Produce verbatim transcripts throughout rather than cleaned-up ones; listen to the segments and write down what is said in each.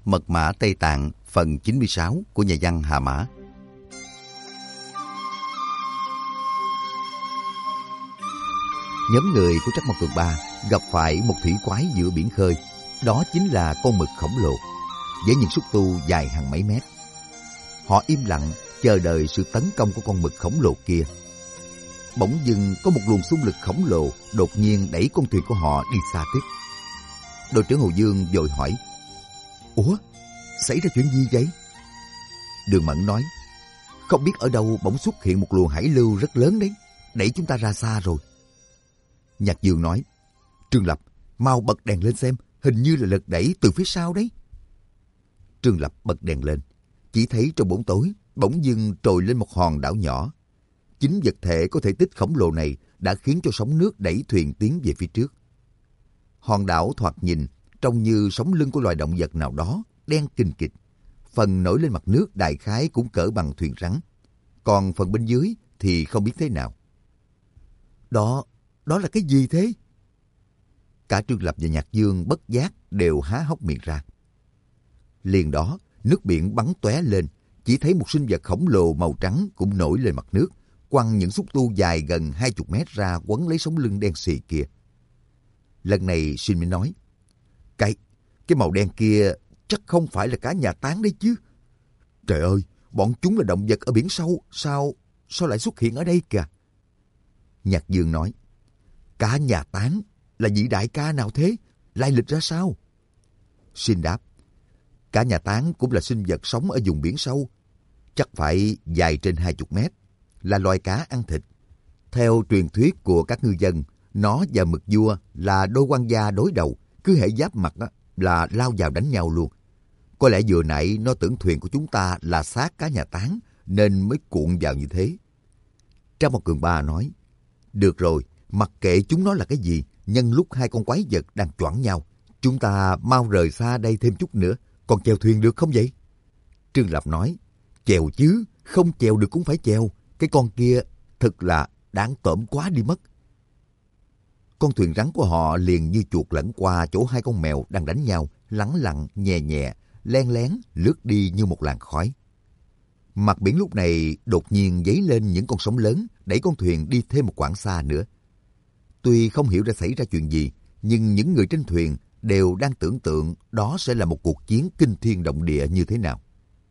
Mật mã Tây Tạng phần chín mươi sáu của nhà văn Hà Mã. Nhóm người của Trắc Mộc Cường Ba gặp phải một thủy quái giữa biển khơi. Đó chính là con mực khổng lồ, với những xúc tu dài hàng mấy mét. Họ im lặng chờ đợi sự tấn công của con mực khổng lồ kia. Bỗng dưng có một luồng xung lực khổng lồ đột nhiên đẩy con thuyền của họ đi xa tiếp. Đội trưởng Hồ Dương vội hỏi: Ủa, xảy ra chuyện gì vậy? Đường Mẫn nói: Không biết ở đâu bỗng xuất hiện một luồng hải lưu rất lớn đấy, đẩy chúng ta ra xa rồi. Nhạc Dương nói: Trương Lập, mau bật đèn lên xem, hình như là lực đẩy từ phía sau đấy. Trương Lập bật đèn lên, chỉ thấy trong bóng tối bỗng dưng trồi lên một hòn đảo nhỏ. Chính vật thể có thể tích khổng lồ này đã khiến cho sóng nước đẩy thuyền tiến về phía trước. Hòn đảo thoạt nhìn trông như sống lưng của loài động vật nào đó, đen kình kịch. Phần nổi lên mặt nước đại khái cũng cỡ bằng thuyền rắn, còn phần bên dưới thì không biết thế nào. Đó, đó là cái gì thế? Cả Trương Lập và Nhạc Dương bất giác đều há hốc miệng ra. Liền đó, nước biển bắn tóe lên, chỉ thấy một sinh vật khổng lồ màu trắng cũng nổi lên mặt nước, quăng những xúc tu dài gần hai chục mét ra quấn lấy sống lưng đen xì kia. Lần này Shin mới nói: Cái, cái màu đen kia chắc không phải là cá nhà táng đấy chứ. Trời ơi, bọn chúng là động vật ở biển sâu, sao, sao lại xuất hiện ở đây kìa? Nhạc Dương nói: Cá nhà táng là vị đại ca nào thế? Lai lịch ra sao? Shin đáp: Cá nhà táng cũng là sinh vật sống ở vùng biển sâu, chắc phải dài trên hai chục mét, là loài cá ăn thịt. Theo truyền thuyết của các ngư dân, nó và mực vua là đôi quan gia đối đầu, cứ hễ giáp mặt là lao vào đánh nhau luôn. Có lẽ vừa nãy nó tưởng thuyền của chúng ta là xác cá nhà táng nên mới cuộn vào như thế. Trác Mộc Cường Ba nói: Được rồi, mặc kệ chúng nó là cái gì, nhân lúc hai con quái vật đang choảng nhau, chúng ta mau rời xa đây thêm chút nữa. Còn chèo thuyền được không vậy? Trương Lập nói: Chèo chứ, không chèo được cũng phải chèo. Cái con kia thật là đáng tởm quá đi mất. Con thuyền rắn của họ liền như chuột lẫn qua chỗ hai con mèo đang đánh nhau, lắng lặng, nhẹ nhẹ, len lén lướt đi như một làn khói. Mặt biển lúc này đột nhiên dấy lên những con sóng lớn, đẩy con thuyền đi thêm một quãng xa nữa. Tuy không hiểu đã xảy ra chuyện gì, nhưng những người trên thuyền đều đang tưởng tượng đó sẽ là một cuộc chiến kinh thiên động địa như thế nào.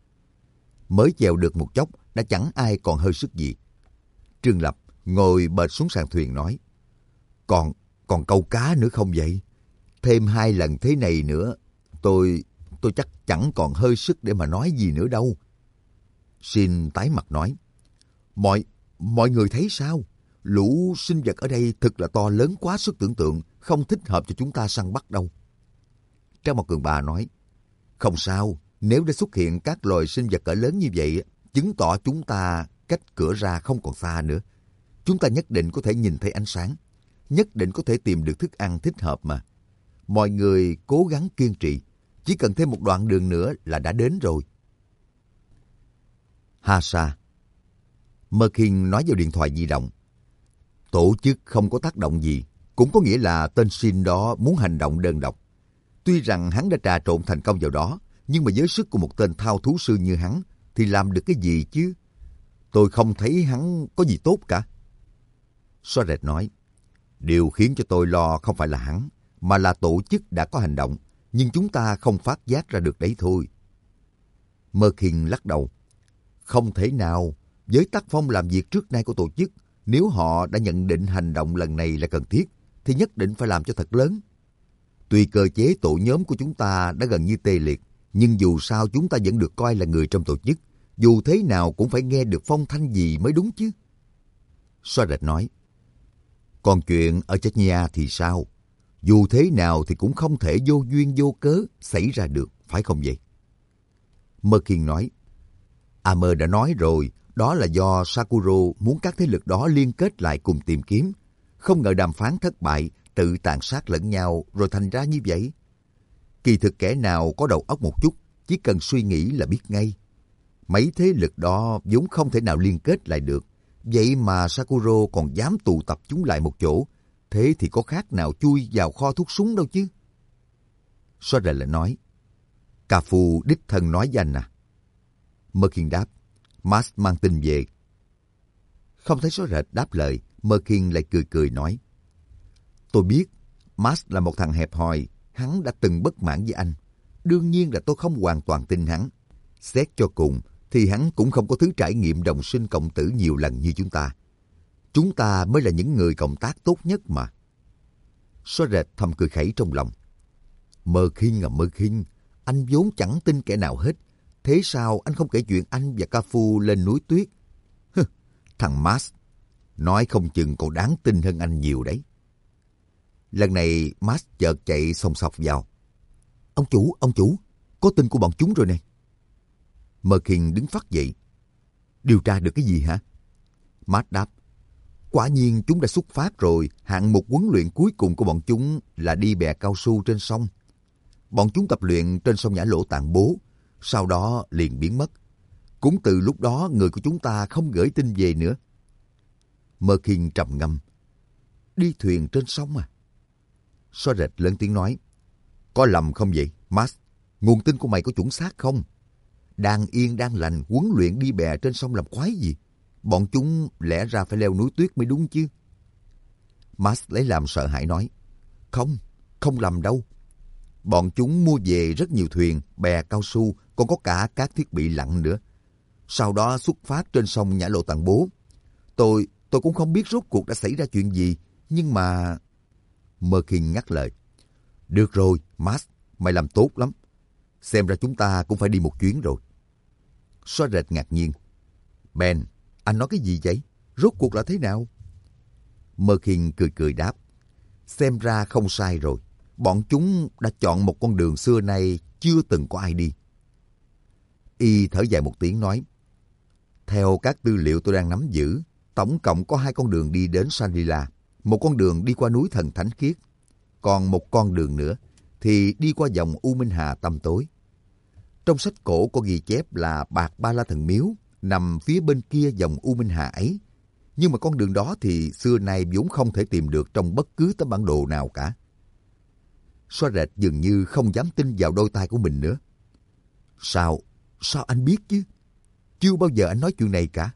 Mới chèo được một chốc đã chẳng ai còn hơi sức gì. Trương Lập ngồi bệt xuống sàn thuyền nói: Còn, còn câu cá nữa không vậy? Thêm hai lần thế này nữa, tôi, tôi chắc chẳng còn hơi sức để mà nói gì nữa đâu. Shin tái mặt nói: Mọi, mọi người thấy sao? Lũ sinh vật ở đây thật là to lớn quá sức tưởng tượng, không thích hợp cho chúng ta săn bắt đâu. Trác Mộc Cường Ba nói: Không sao, nếu đã xuất hiện các loài sinh vật cỡ lớn như vậy, chứng tỏ chúng ta cách cửa ra không còn xa nữa. Chúng ta nhất định có thể nhìn thấy ánh sáng, nhất định có thể tìm được thức ăn thích hợp mà. Mọi người cố gắng kiên trì, chỉ cần thêm một đoạn đường nữa là đã đến rồi. Hasa. Merkin nói vào điện thoại di động: Tổ chức không có tác động gì, cũng có nghĩa là tên Shin đó muốn hành động đơn độc. Tuy rằng hắn đã trà trộn thành công vào đó, nhưng mà với sức của một tên thao thú sư như hắn thì làm được cái gì chứ? Tôi không thấy hắn có gì tốt cả. Soaret nói: Điều khiến cho tôi lo không phải là hắn, mà là tổ chức đã có hành động, nhưng chúng ta không phát giác ra được đấy thôi. Merkin lắc đầu: Không thể nào, với tác phong làm việc trước nay của tổ chức, nếu họ đã nhận định hành động lần này là cần thiết, thì nhất định phải làm cho thật lớn. Tuy cơ chế tổ nhóm của chúng ta đã gần như tê liệt, nhưng dù sao chúng ta vẫn được coi là người trong tổ chức, dù thế nào cũng phải nghe được phong thanh gì mới đúng chứ. Soaret nói: Còn chuyện ở Chechnya thì sao? Dù thế nào thì cũng không thể vô duyên vô cớ xảy ra được, phải không vậy? Merkin nói: Amer đã nói rồi, đó là do Sakuro muốn các thế lực đó liên kết lại cùng tìm kiếm. Không ngờ đàm phán thất bại, tự tàn sát lẫn nhau rồi thành ra như vậy. Kỳ thực kẻ nào có đầu óc một chút, chỉ cần suy nghĩ là biết ngay. Mấy thế lực đó vốn không thể nào liên kết lại được. Vậy mà Sakuro còn dám tụ tập chúng lại một chỗ, thế thì có khác nào chui vào kho thuốc súng đâu chứ. Soaret lại nói: Cà Phu đích thân nói với anh à? Merkin đáp. Max mang tin về. Không thấy Xóa Rệt đáp lời, Merkin lại cười cười nói. Tôi biết, Max là một thằng hẹp hòi, hắn đã từng bất mãn với anh. Đương nhiên là tôi không hoàn toàn tin hắn. Xét cho cùng, thì hắn cũng không có thứ trải nghiệm đồng sinh cộng tử nhiều lần như chúng ta. Chúng ta mới là những người cộng tác tốt nhất mà. Xóa Rệt thầm cười khẩy trong lòng. Merkin à Merkin, anh vốn chẳng tin kẻ nào hết. Thế sao anh không kể chuyện anh và Cà Phu lên núi tuyết? Hừ, thằng Max, nói không chừng còn đáng tin hơn anh nhiều đấy. Lần này Max chợt chạy xông xọc vào. Ông chủ, ông chủ, có tin của bọn chúng rồi nè. Merkin đứng phắt dậy. Điều tra được cái gì hả? Max đáp. Quả nhiên chúng đã xuất phát rồi. Hạng mục huấn luyện cuối cùng của bọn chúng là đi bè cao su trên sông. Bọn chúng tập luyện trên sông Nhã Lỗ Tạng Bố, sau đó liền biến mất. Cũng từ lúc đó người của chúng ta không gửi tin về nữa. Merkin trầm ngâm. Đi thuyền trên sông à? Xóa Rệt lớn tiếng nói. Có lầm không vậy, Max? Nguồn tin của mày có chuẩn xác không? Đang yên đang lành huấn luyện đi bè trên sông làm quái gì? Bọn chúng lẽ ra phải leo núi tuyết mới đúng chứ. Max lấy làm sợ hãi nói. Không, không lầm đâu. Bọn chúng mua về rất nhiều thuyền, bè cao su, còn có cả các thiết bị lặn nữa. Sau đó xuất phát trên sông Nhã Lộ Tạng Bố. Tôi, tôi cũng không biết rốt cuộc đã xảy ra chuyện gì, nhưng mà... Merkin ngắt lời. Được rồi, Max, mày làm tốt lắm. Xem ra chúng ta cũng phải đi một chuyến rồi. Xóa Rệt ngạc nhiên. Ben, anh nói cái gì vậy? Rốt cuộc là thế nào? Merkin cười cười đáp. Xem ra không sai rồi. Bọn chúng đã chọn một con đường xưa nay chưa từng có ai đi. Y thở dài một tiếng nói. Theo các tư liệu tôi đang nắm giữ, tổng cộng có hai con đường đi đến Shangri-La. Một con đường đi qua núi Thần Thánh Khiết. Còn một con đường nữa thì đi qua dòng U Minh Hà tăm tối. Trong sách cổ có ghi chép là Bạc Ba La Thần Miếu nằm phía bên kia dòng U Minh Hà ấy. Nhưng mà con đường đó thì xưa nay vốn không thể tìm được trong bất cứ tấm bản đồ nào cả. Xóa Rệt dường như không dám tin vào đôi tai của mình nữa. Sao? Sao anh biết chứ? Chưa bao giờ anh nói chuyện này cả.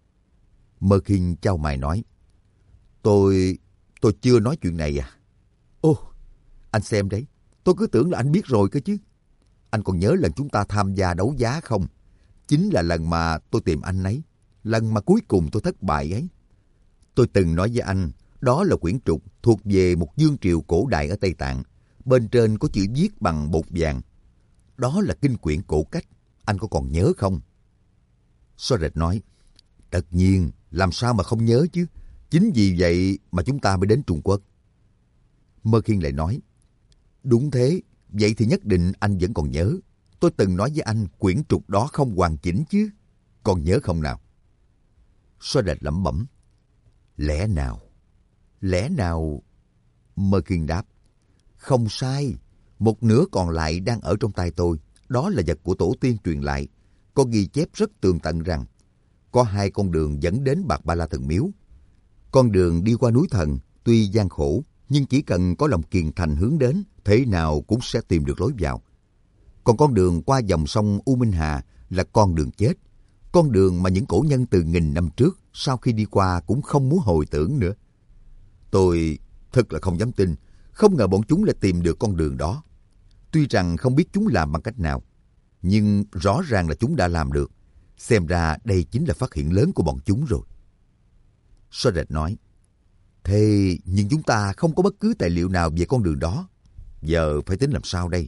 Merkin chau mày nói. Tôi... tôi chưa nói chuyện này à? Ô, anh xem đấy. Tôi cứ tưởng là anh biết rồi cơ chứ. Anh còn nhớ lần chúng ta tham gia đấu giá không? Chính là lần mà tôi tìm anh ấy. Lần mà cuối cùng tôi thất bại ấy. Tôi từng nói với anh, đó là quyển trục thuộc về một vương triều cổ đại ở Tây Tạng. Bên trên có chữ viết bằng bột vàng. Đó là kinh quyển cổ cách. Anh có còn nhớ không? Xóa Rệt nói. Tất nhiên, làm sao mà không nhớ chứ. Chính vì vậy mà chúng ta mới đến Trung Quốc. Merkin lại nói. Đúng thế, vậy thì nhất định anh vẫn còn nhớ. Tôi từng nói với anh quyển trục đó không hoàn chỉnh chứ. Còn nhớ không nào? Xóa Rệt lẩm bẩm. Lẽ nào? Lẽ nào? Merkin đáp. Không sai. Một nửa còn lại đang ở trong tay tôi. Đó là vật của tổ tiên truyền lại. Có ghi chép rất tường tận rằng có hai con đường dẫn đến Bạc Ba La Thần Miếu. Con đường đi qua núi Thần tuy gian khổ, nhưng chỉ cần có lòng kiên thành hướng đến, thế nào cũng sẽ tìm được lối vào. Còn con đường qua dòng sông U Minh Hà là con đường chết. Con đường mà những cổ nhân từ nghìn năm trước sau khi đi qua cũng không muốn hồi tưởng nữa. Tôi thật là không dám tin, không ngờ bọn chúng lại tìm được con đường đó. Tuy rằng không biết chúng làm bằng cách nào, nhưng rõ ràng là chúng đã làm được. Xem ra đây chính là phát hiện lớn của bọn chúng rồi. Xóa Rệt nói. Thế nhưng chúng ta không có bất cứ tài liệu nào về con đường đó. Giờ phải tính làm sao đây?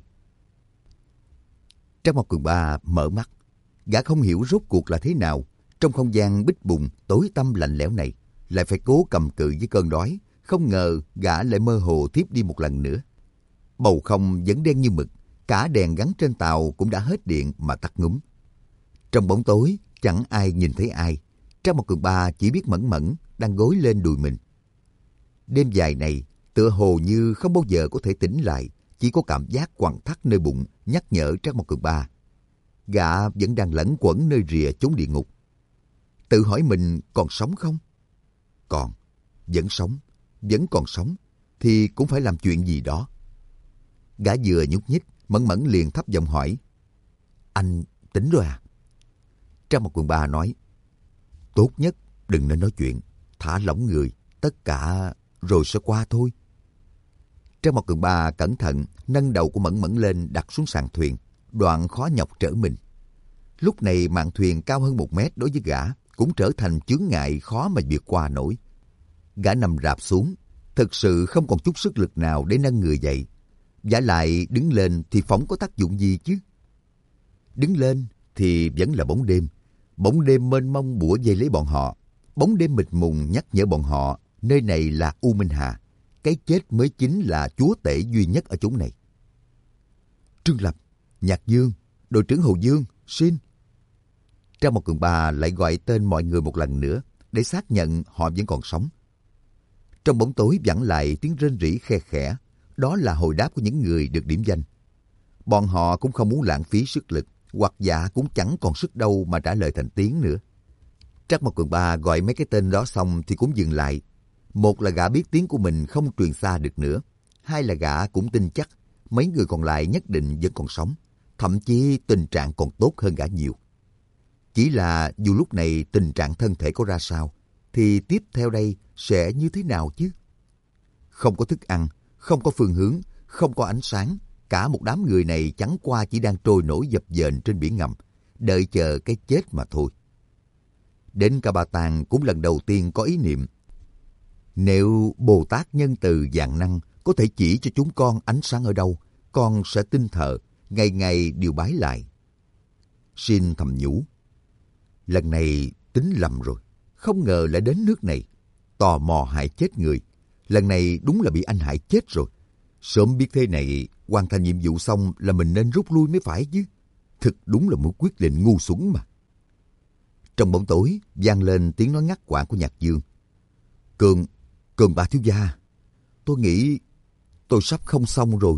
Trác Mộc Cường Ba mở mắt. Gã không hiểu rốt cuộc là thế nào. Trong không gian bích bùng tối tăm lạnh lẽo này, lại phải cố cầm cự với cơn đói. Không ngờ gã lại mơ hồ thiếp đi một lần nữa. Bầu không vẫn đen như mực. Cả đèn gắn trên tàu cũng đã hết điện mà tắt ngúm. Trong bóng tối, chẳng ai nhìn thấy ai. Trác Mộc Cường Ba chỉ biết mẫn mẫn đang gối lên đùi mình. Đêm dài này, tựa hồ như không bao giờ có thể tỉnh lại, chỉ có cảm giác quặn thắt nơi bụng nhắc nhở Trác Mộc Cường Ba. Gã vẫn đang lẩn quẩn nơi rìa chốn địa ngục. Tự hỏi mình còn sống không? Còn, vẫn sống, vẫn còn sống, thì cũng phải làm chuyện gì đó. Gã vừa nhúc nhích, mẫn mẫn liền thấp giọng hỏi, Anh tính rồi à? Trang Mặt Quần Ba nói, tốt nhất đừng nên nói chuyện, thả lỏng người, tất cả rồi sẽ qua thôi. Trang Mặt Quần Ba cẩn thận nâng đầu của Mẫn Mẫn lên đặt xuống sàn thuyền, đoạn khó nhọc trở mình. Lúc này mạn thuyền cao hơn một mét đối với gã cũng trở thành chướng ngại khó mà vượt qua nổi. Gã nằm rạp xuống, thực sự không còn chút sức lực nào để nâng người dậy. Vả lại đứng lên thì phỏng có tác dụng gì chứ? Đứng lên thì vẫn là bóng đêm. Bóng đêm mênh mông bủa vây lấy bọn họ. Bóng đêm mịt mùng nhắc nhở bọn họ nơi này là U Minh Hà. Cái chết mới chính là chúa tể duy nhất ở chốn này. Trương Lập, Nhạc Dương, đội trưởng Hồ Dương, xin. Trang Một Cường Ba lại gọi tên mọi người một lần nữa để xác nhận họ vẫn còn sống. Trong bóng tối vẳng lại tiếng rên rỉ khe khẽ. Đó là hồi đáp của những người được điểm danh. Bọn họ cũng không muốn lãng phí sức lực, hoặc dạ cũng chẳng còn sức đâu mà trả lời thành tiếng nữa. Trắc Mộc Cường Ba gọi mấy cái tên đó xong thì cũng dừng lại. Một là gã biết tiếng của mình không truyền xa được nữa. Hai là gã cũng tin chắc mấy người còn lại nhất định vẫn còn sống. Thậm chí tình trạng còn tốt hơn gã nhiều. Chỉ là dù lúc này tình trạng thân thể có ra sao, thì tiếp theo đây sẽ như thế nào chứ? Không có thức ăn, không có phương hướng, không có ánh sáng. Cả một đám người này chẳng qua chỉ đang trôi nổi dập dềnh trên biển ngầm, đợi chờ cái chết mà thôi. Đến cả bà Tàng cũng lần đầu tiên có ý niệm. Nếu Bồ Tát nhân từ vạn năng có thể chỉ cho chúng con ánh sáng ở đâu, con sẽ tin thờ, ngày ngày đều bái lại. Xin thầm nhủ. Lần này tính lầm rồi, không ngờ lại đến nước này. Tò mò hại chết người, lần này đúng là bị anh hại chết rồi. Sớm biết thế này, hoàn thành nhiệm vụ xong là mình nên rút lui mới phải chứ. Thực đúng là một quyết định ngu xuẩn mà. Trong bóng tối vang lên tiếng nói ngắt quãng của Nhạc Dương. Cường, Cường bà thiếu gia, tôi nghĩ tôi sắp không xong rồi.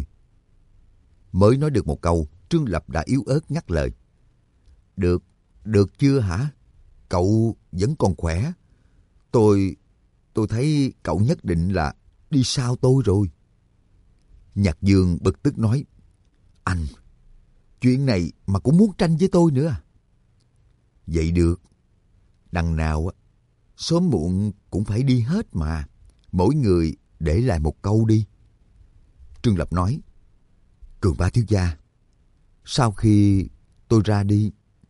Mới nói được một câu, Trương Lập đã yếu ớt ngắt lời. Được, được chưa hả? Cậu vẫn còn khỏe. Tôi, tôi thấy cậu nhất định là đi sau tôi rồi. Nhạc Dương bực tức nói. Anh, chuyện này mà cũng muốn tranh với tôi nữa à? Vậy được. Đằng nào sớm muộn cũng phải đi hết mà. Mỗi người để lại một câu đi. Trương Lập nói. Cường ba thiếu gia, sau khi tôi ra đi,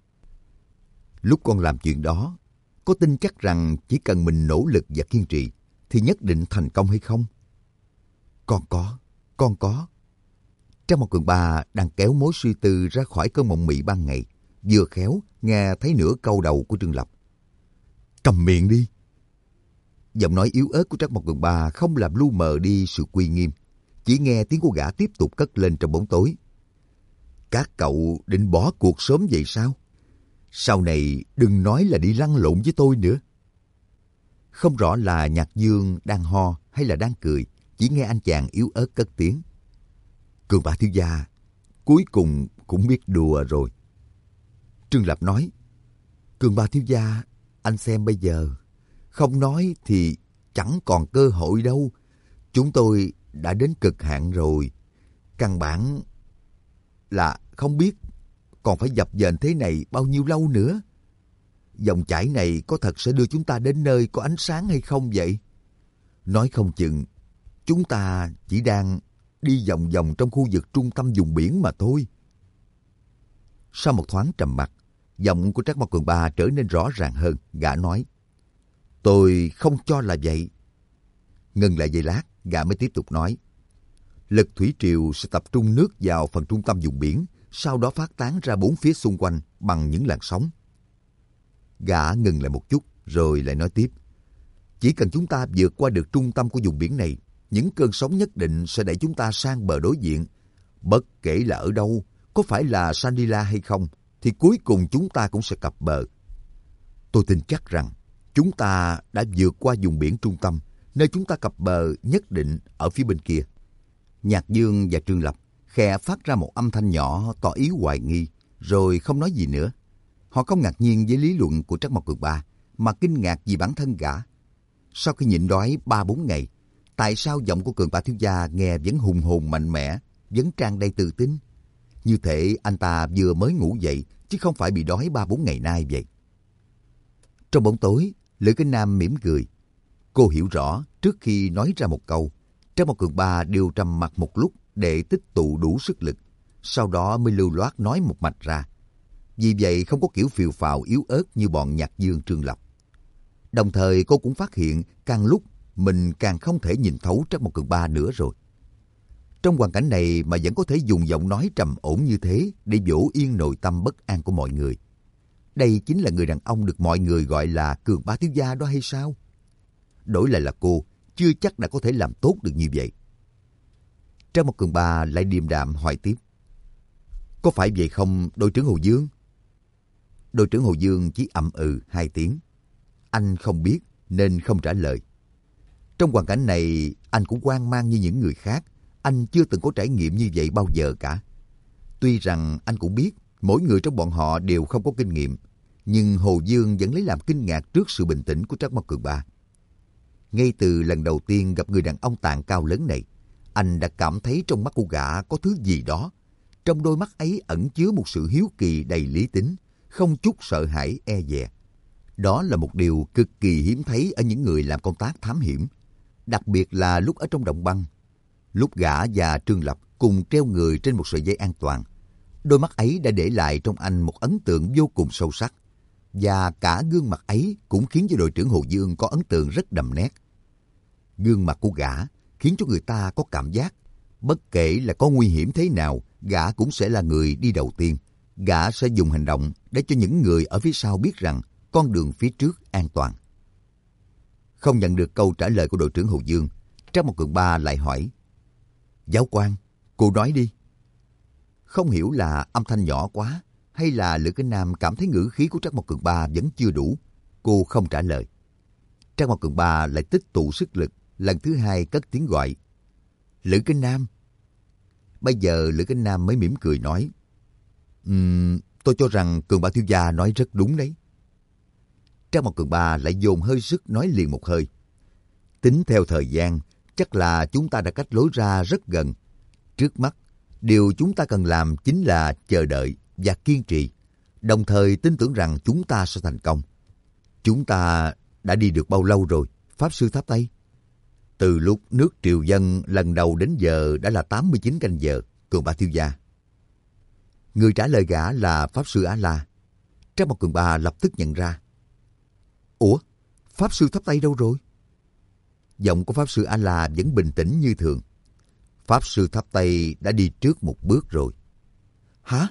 lúc con làm chuyện đó, có tin chắc rằng chỉ cần mình nỗ lực và kiên trì thì nhất định thành công hay không? Con có, con có. Trang Một Cường Ba đang kéo mối suy tư ra khỏi cơn mộng mị ban ngày, vừa khéo nghe thấy nửa câu đầu của Trương Lập. Cầm miệng đi. Giọng nói yếu ớt của Trác Mộc Cường Ba không làm lu mờ đi sự uy nghiêm. Chỉ nghe tiếng của gã tiếp tục cất lên trong bóng tối. Các cậu định bỏ cuộc sớm vậy sao? Sau này đừng nói là đi lăn lộn với tôi nữa. Không rõ là Nhạc Dương đang ho hay là đang cười. Chỉ nghe anh chàng yếu ớt cất tiếng. Cường Ba thiếu gia, cuối cùng cũng biết đùa rồi. Trương Lập nói. Cường Ba thiếu gia, anh xem bây giờ. Không nói thì chẳng còn cơ hội đâu. Chúng tôi đã đến cực hạn rồi. Căn bản là không biết còn phải dập dềnh thế này bao nhiêu lâu nữa. Dòng chảy này có thật sẽ đưa chúng ta đến nơi có ánh sáng hay không vậy? Nói không chừng chúng ta chỉ đang đi vòng vòng trong khu vực trung tâm vùng biển mà thôi. Sau một thoáng trầm mặc, giọng của Trác Mộc Cường Ba trở nên rõ ràng hơn. Gã nói. Tôi không cho là vậy. Ngừng lại giây lát, gã mới tiếp tục nói. Lực thủy triều sẽ tập trung nước vào phần trung tâm vùng biển, sau đó phát tán ra bốn phía xung quanh bằng những làn sóng. Gã ngừng lại một chút, rồi lại nói tiếp. Chỉ cần chúng ta vượt qua được trung tâm của vùng biển này, những cơn sóng nhất định sẽ đẩy chúng ta sang bờ đối diện. Bất kể là ở đâu, có phải là Shangri-La hay không, thì cuối cùng chúng ta cũng sẽ cập bờ. Tôi tin chắc rằng chúng ta đã vượt qua vùng biển trung tâm, nơi chúng ta cập bờ nhất định ở phía bên kia. Nhạc Dương và Trương Lập khẽ phát ra một âm thanh nhỏ tỏ ý hoài nghi, rồi không nói gì nữa. Họ không ngạc nhiên với lý luận của Trác Mộc Cường Ba, mà kinh ngạc vì bản thân gã. Sau khi nhịn đói ba bốn ngày, tại sao giọng của Cường Ba thiếu gia nghe vẫn hùng hồn mạnh mẽ, vẫn tràn đầy tự tin? như thể anh ta vừa mới ngủ dậy, chứ không phải bị đói ba bốn ngày nay vậy. Trong bóng tối, Lữ Kính Nam mỉm cười. Cô hiểu rõ, trước khi nói ra một câu, Trác Mộc Cường Ba đều trầm mặc một lúc để tích tụ đủ sức lực, sau đó mới lưu loát nói một mạch ra. Vì vậy không có kiểu phiều phào yếu ớt như bọn Nhạc Dương Trương Lập. Đồng thời cô cũng phát hiện càng lúc mình càng không thể nhìn thấu Trác Mộc Cường Ba nữa rồi. Trong hoàn cảnh này mà vẫn có thể dùng giọng nói trầm ổn như thế để dỗ yên nội tâm bất an của mọi người. Đây chính là người đàn ông được mọi người gọi là Cường Ba thiếu gia đó hay sao? Đổi lại là cô, chưa chắc đã có thể làm tốt được như vậy. Trác Mộc Cường Ba lại điềm đạm hỏi tiếp. Có phải vậy không, đội trưởng Hồ Dương? Đội trưởng Hồ Dương chỉ ậm ừ hai tiếng. Anh không biết nên không trả lời. Trong hoàn cảnh này, anh cũng hoang mang như những người khác. Anh chưa từng có trải nghiệm như vậy bao giờ cả. Tuy rằng anh cũng biết mỗi người trong bọn họ đều không có kinh nghiệm, nhưng Hồ Dương vẫn lấy làm kinh ngạc trước sự bình tĩnh của Trác Mộc Cường Ba. Ngay từ lần đầu tiên gặp người đàn ông tạng cao lớn này, anh đã cảm thấy trong mắt của gã có thứ gì đó. Trong đôi mắt ấy ẩn chứa một sự hiếu kỳ đầy lý tính, không chút sợ hãi e dè. Đó là một điều cực kỳ hiếm thấy ở những người làm công tác thám hiểm, đặc biệt là lúc ở trong động băng. Lúc gã và Trương Lập cùng treo người trên một sợi dây an toàn, đôi mắt ấy đã để lại trong anh một ấn tượng vô cùng sâu sắc. Và cả gương mặt ấy cũng khiến cho đội trưởng Hồ Dương có ấn tượng rất đậm nét. Gương mặt của gã khiến cho người ta có cảm giác, bất kể là có nguy hiểm thế nào, gã cũng sẽ là người đi đầu tiên. Gã sẽ dùng hành động để cho những người ở phía sau biết rằng con đường phía trước an toàn. Không nhận được câu trả lời của đội trưởng Hồ Dương, Trác Mộc Cường Ba lại hỏi. Giáo quan, cô nói đi. Không hiểu là âm thanh nhỏ quá, hay là Lữ Kính Nam cảm thấy ngữ khí của Trác Mộc Cường Ba vẫn chưa đủ. Cô không trả lời. Trác Mộc Cường Ba lại tích tụ sức lực, lần thứ hai cất tiếng gọi. Lữ Kính Nam. Bây giờ Lữ Kính Nam mới mỉm cười nói. Um, tôi cho rằng Cường Ba thiếu gia nói rất đúng đấy. Trác Mộc Cường Ba lại dồn hơi sức nói liền một hơi. Tính theo thời gian, chắc là chúng ta đã cách lối ra rất gần. Trước mắt, điều chúng ta cần làm chính là chờ đợi và kiên trì, đồng thời tin tưởng rằng chúng ta sẽ thành công. Chúng ta đã đi được bao lâu rồi, Pháp Sư Tháp Tây? Từ lúc nước triều dân lần đầu đến giờ đã là tám mươi chín canh giờ, Cường Ba thiếu gia. Người trả lời gã là Pháp Sư Á La. Trác Mộc Cường Ba lập tức nhận ra. Ủa, Pháp Sư Tháp Tây đâu rồi? Giọng của Pháp Sư Á La vẫn bình tĩnh như thường. Pháp Sư Tháp Tây đã đi trước một bước rồi. Hả?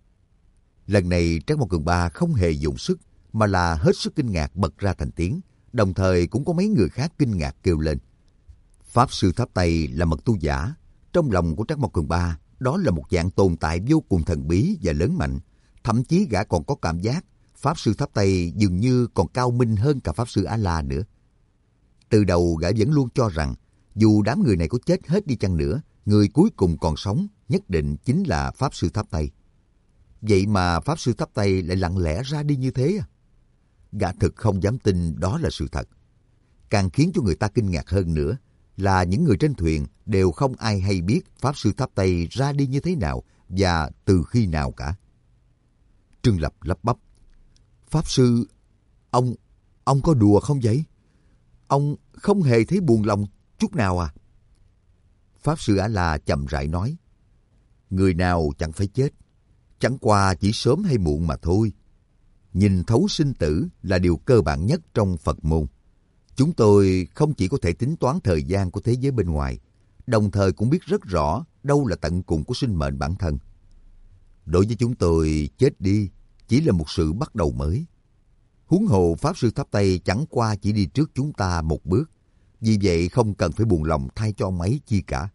Lần này Trác Mộc Cường Ba không hề dùng sức, mà là hết sức kinh ngạc bật ra thành tiếng, đồng thời cũng có mấy người khác kinh ngạc kêu lên. Pháp Sư Tháp Tây là mật tu giả. Trong lòng của Trác Mộc Cường Ba, đó là một dạng tồn tại vô cùng thần bí và lớn mạnh. Thậm chí gã còn có cảm giác Pháp Sư Tháp Tây dường như còn cao minh hơn cả Pháp Sư Á La nữa. Từ đầu gã vẫn luôn cho rằng, dù đám người này có chết hết đi chăng nữa, người cuối cùng còn sống nhất định chính là Pháp Sư Tháp Tây. Vậy mà Pháp Sư Tháp Tây lại lặng lẽ ra đi như thế à? Gã thực không dám tin đó là sự thật. Càng khiến cho người ta kinh ngạc hơn nữa là những người trên thuyền đều không ai hay biết Pháp Sư Tháp Tây ra đi như thế nào và từ khi nào cả. Trương Lập lắp bắp. Pháp Sư, ông, ông có đùa không vậy? Ông không hề thấy buồn lòng chút nào à? Pháp Sư Á La chậm rãi nói. Người nào chẳng phải chết, chẳng qua chỉ sớm hay muộn mà thôi. Nhìn thấu sinh tử là điều cơ bản nhất trong Phật môn. Chúng tôi không chỉ có thể tính toán thời gian của thế giới bên ngoài, đồng thời cũng biết rất rõ đâu là tận cùng của sinh mệnh bản thân. Đối với chúng tôi, chết đi chỉ là một sự bắt đầu mới. Huống hồ Pháp Sư Tháp Tây chẳng qua chỉ đi trước chúng ta một bước, vì vậy không cần phải buồn lòng thay cho ông ấy chi cả.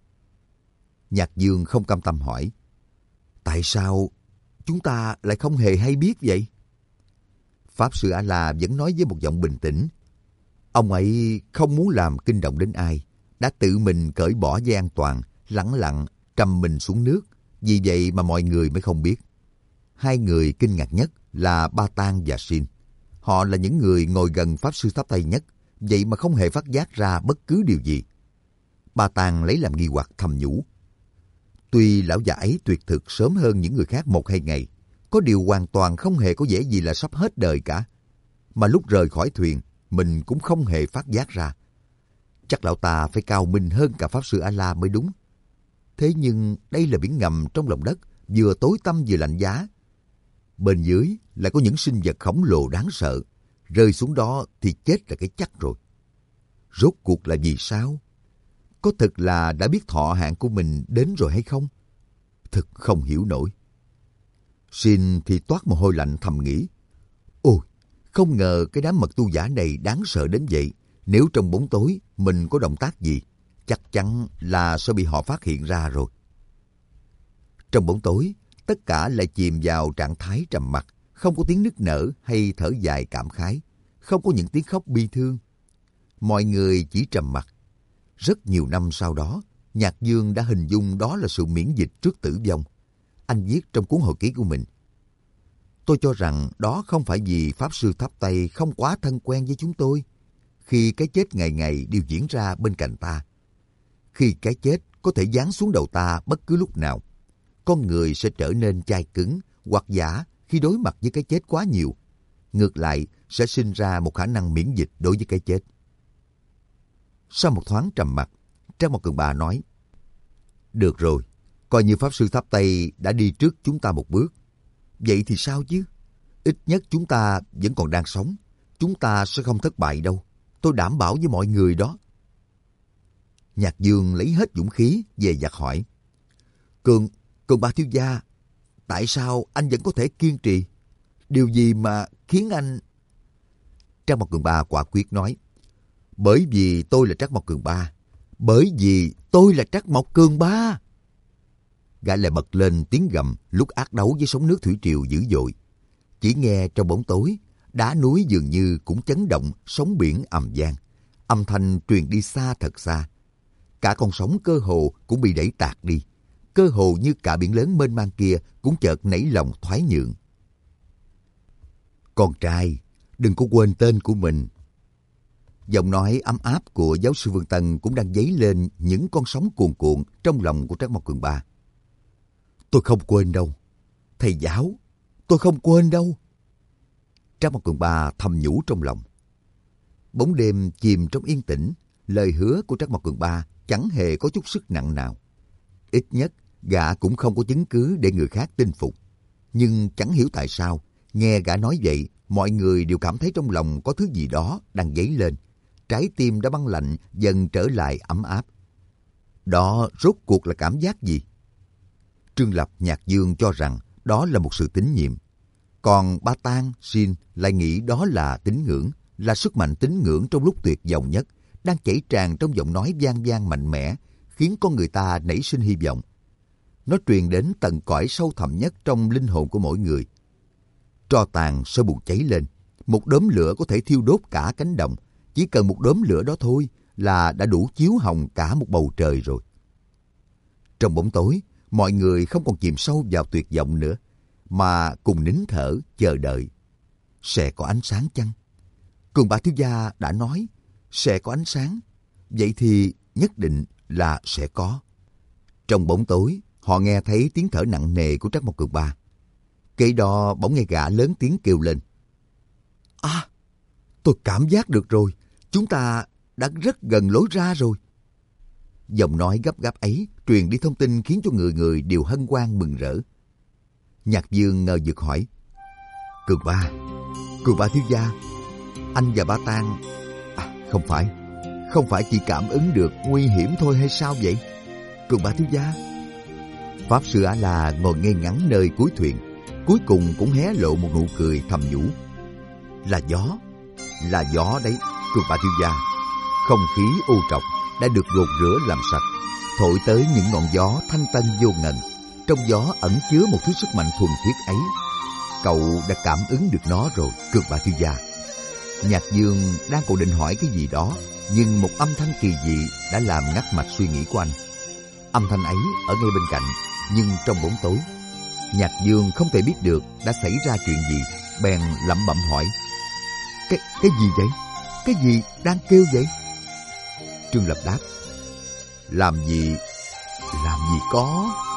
Nhạc Dương không cam tâm hỏi, tại sao chúng ta lại không hề hay biết vậy? Pháp Sư A La vẫn nói với một giọng bình tĩnh. Ông ấy không muốn làm kinh động đến ai, đã tự mình cởi bỏ dây an toàn, lẳng lặng trầm mình xuống nước, vì vậy mà mọi người mới không biết. Hai người kinh ngạc nhất là Ba Tang và Sin. Họ là những người ngồi gần Pháp Sư Tháp Tây nhất, vậy mà không hề phát giác ra bất cứ điều gì. Ba Tang lấy làm nghi hoặc thầm nhủ. Tuy lão già ấy tuyệt thực sớm hơn những người khác một hai ngày, có điều hoàn toàn không hề có vẻ gì là sắp hết đời cả. Mà lúc rời khỏi thuyền, mình cũng không hề phát giác ra. Chắc lão ta phải cao minh hơn cả Pháp Sư A-la mới đúng. Thế nhưng đây là biển ngầm trong lòng đất, vừa tối tăm vừa lạnh giá. Bên dưới lại có những sinh vật khổng lồ đáng sợ. Rơi xuống đó thì chết là cái chắc rồi. Rốt cuộc là vì sao? Có thực là đã biết thọ hạn của mình đến rồi hay không? Thực không hiểu nổi. Xin thì toát mồ hôi lạnh thầm nghĩ. Ôi, không ngờ cái đám mật tu giả này đáng sợ đến vậy. Nếu trong bóng tối mình có động tác gì, chắc chắn là sẽ bị họ phát hiện ra rồi. Trong bóng tối, tất cả lại chìm vào trạng thái trầm mặc, không có tiếng nức nở hay thở dài cảm khái, không có những tiếng khóc bi thương. Mọi người chỉ trầm mặc. Rất nhiều năm sau đó, Nhạc Dương đã hình dung đó là sự miễn dịch trước tử vong. Anh viết trong cuốn hồi ký của mình. Tôi cho rằng đó không phải vì Pháp Sư Tháp Tây không quá thân quen với chúng tôi, khi cái chết ngày ngày đều diễn ra bên cạnh ta. Khi cái chết có thể giáng xuống đầu ta bất cứ lúc nào, con người sẽ trở nên chai cứng hoặc giả khi đối mặt với cái chết quá nhiều. Ngược lại, sẽ sinh ra một khả năng miễn dịch đối với cái chết. Sau một thoáng trầm mặc, Trác Mộc Cường Ba nói, được rồi, coi như Pháp Sư Tháp Tây đã đi trước chúng ta một bước. Vậy thì sao chứ? Ít nhất chúng ta vẫn còn đang sống. Chúng ta sẽ không thất bại đâu. Tôi đảm bảo với mọi người đó. Nhạc Dương lấy hết dũng khí về dặt hỏi. Cường, Cường Ba thiếu gia, tại sao anh vẫn có thể kiên trì? Điều gì mà khiến anh... Trác Mộc Cường Ba quả quyết nói. Bởi vì tôi là Trác Mộc Cường Ba. Bởi vì tôi là Trác Mộc Cường Ba. Gã lại bật lên tiếng gầm lúc ác đấu với sóng nước thủy triều dữ dội. Chỉ nghe trong bóng tối, đá núi dường như cũng chấn động, sóng biển ầm vang. Âm thanh truyền đi xa thật xa. Cả con sóng cơ hồ cũng bị đẩy tạt đi. Cơ hồ như cả biển lớn mênh mang kia cũng chợt nảy lòng thoái nhượng. Con trai, đừng có quên tên của mình. Giọng nói ấm áp của giáo sư Vương Tân cũng đang dấy lên những con sóng cuồn cuộn trong lòng của Trác Mộc Cường Ba. Tôi không quên đâu. Thầy giáo, tôi không quên đâu. Trác Mộc Cường Ba thầm nhủ trong lòng. Bóng đêm chìm trong yên tĩnh, lời hứa của Trác Mộc Cường Ba chẳng hề có chút sức nặng nào. Ít nhất, gã cũng không có chứng cứ để người khác tin phục. Nhưng chẳng hiểu tại sao, nghe gã nói vậy, mọi người đều cảm thấy trong lòng có thứ gì đó đang dấy lên. Trái tim đã băng lạnh dần trở lại ấm áp. Đó rốt cuộc là cảm giác gì? Trương Lập, Nhạc Dương cho rằng đó là một sự tín nhiệm. Còn Ba Tang, Xin lại nghĩ đó là tín ngưỡng, là sức mạnh tín ngưỡng trong lúc tuyệt vọng nhất, đang chảy tràn trong giọng nói vang vang mạnh mẽ, khiến con người ta nảy sinh hy vọng. Nó truyền đến tận cõi sâu thẳm nhất trong linh hồn của mỗi người. Tro tàn sẽ bùng cháy lên, một đốm lửa có thể thiêu đốt cả cánh đồng. Chỉ cần một đốm lửa đó thôi là đã đủ chiếu hồng cả một bầu trời rồi. Trong bóng tối, mọi người không còn chìm sâu vào tuyệt vọng nữa, mà cùng nín thở chờ đợi. Sẽ có ánh sáng chăng? Cường Ba thiếu gia đã nói sẽ có ánh sáng, vậy thì nhất định là sẽ có. Trong bóng tối, họ nghe thấy tiếng thở nặng nề của Trác Mộc Cường Ba. Kế đó bỗng nghe gã lớn tiếng kêu lên. À, tôi cảm giác được rồi, chúng ta đã rất gần lối ra rồi. Giọng nói gấp gáp ấy truyền đi thông tin khiến cho người người đều hân hoan mừng rỡ. Nhạc Dương ngờ vực hỏi. Cường Ba, Cường Ba thiếu gia, anh và Ba Tang... À, không phải, không phải chỉ cảm ứng được nguy hiểm thôi hay sao vậy? Cường Ba thiếu gia. Pháp Sư A-la ngồi ngay ngắn nơi cuối thuyền, cuối cùng cũng hé lộ một nụ cười thầm nhủ. Là gió, là gió đấy, Cường Ba thiếu gia. Không khí ô trọc đã được gột rửa làm sạch, thổi tới những ngọn gió thanh tân vô ngần. Trong gió ẩn chứa một thứ sức mạnh thuần khiết ấy. Cậu đã cảm ứng được nó rồi, Cường Ba thiếu gia. Nhạc Dương đang còn định hỏi cái gì đó, nhưng một âm thanh kỳ dị đã làm ngắt mạch suy nghĩ của anh. Âm thanh ấy ở ngay bên cạnh, nhưng trong bóng tối. Nhạc Dương không thể biết được đã xảy ra chuyện gì, bèn lẩm bẩm hỏi. Cái, cái gì vậy? Cái gì đang kêu vậy? Trương Lập đáp. Làm gì? Làm gì có?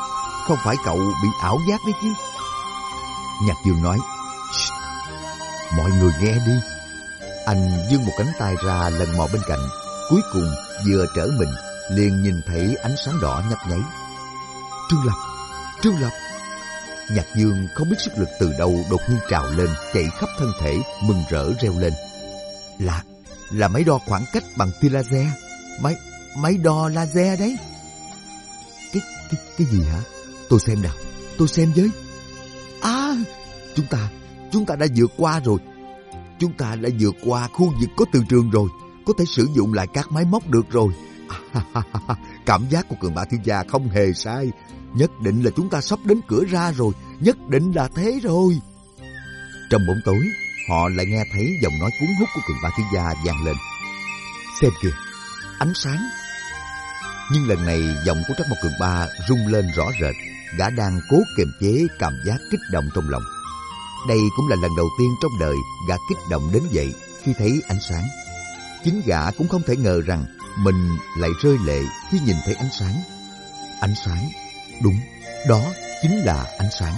không phải cậu bị ảo giác đấy chứ. Nhạc Dương nói, mọi người nghe đi. Anh giương một cánh tay ra lần mò bên cạnh, cuối cùng vừa trở mình liền nhìn thấy ánh sáng đỏ nhấp nháy. Trương Lập, Trương Lập. Nhạc Dương không biết sức lực từ đâu đột nhiên trào lên, chạy khắp thân thể, mừng rỡ reo lên. Là, là máy đo khoảng cách bằng tia laser. Máy, máy đo laser đấy. Cái, cái, cái gì hả? Tôi xem nào, tôi xem với. À, chúng ta, chúng ta đã vượt qua rồi. Chúng ta đã vượt qua khu vực có từ trường rồi, có thể sử dụng lại các máy móc được rồi. Cảm giác của Cường Ba thiếu gia không hề sai. Nhất định là chúng ta sắp đến cửa ra rồi, nhất định là thế rồi. Trong bóng tối, họ lại nghe thấy giọng nói cuốn hút của Cường Ba thiếu gia vang lên. Xem kìa, ánh sáng. Nhưng lần này giọng của Trắc Mộc Cường Ba rung lên rõ rệt. Gã đang cố kiềm chế cảm giác kích động trong lòng. Đây cũng là lần đầu tiên trong đời gã kích động đến vậy khi thấy ánh sáng. Chính gã cũng không thể ngờ rằng mình lại rơi lệ khi nhìn thấy ánh sáng. Ánh sáng, đúng, đó chính là ánh sáng.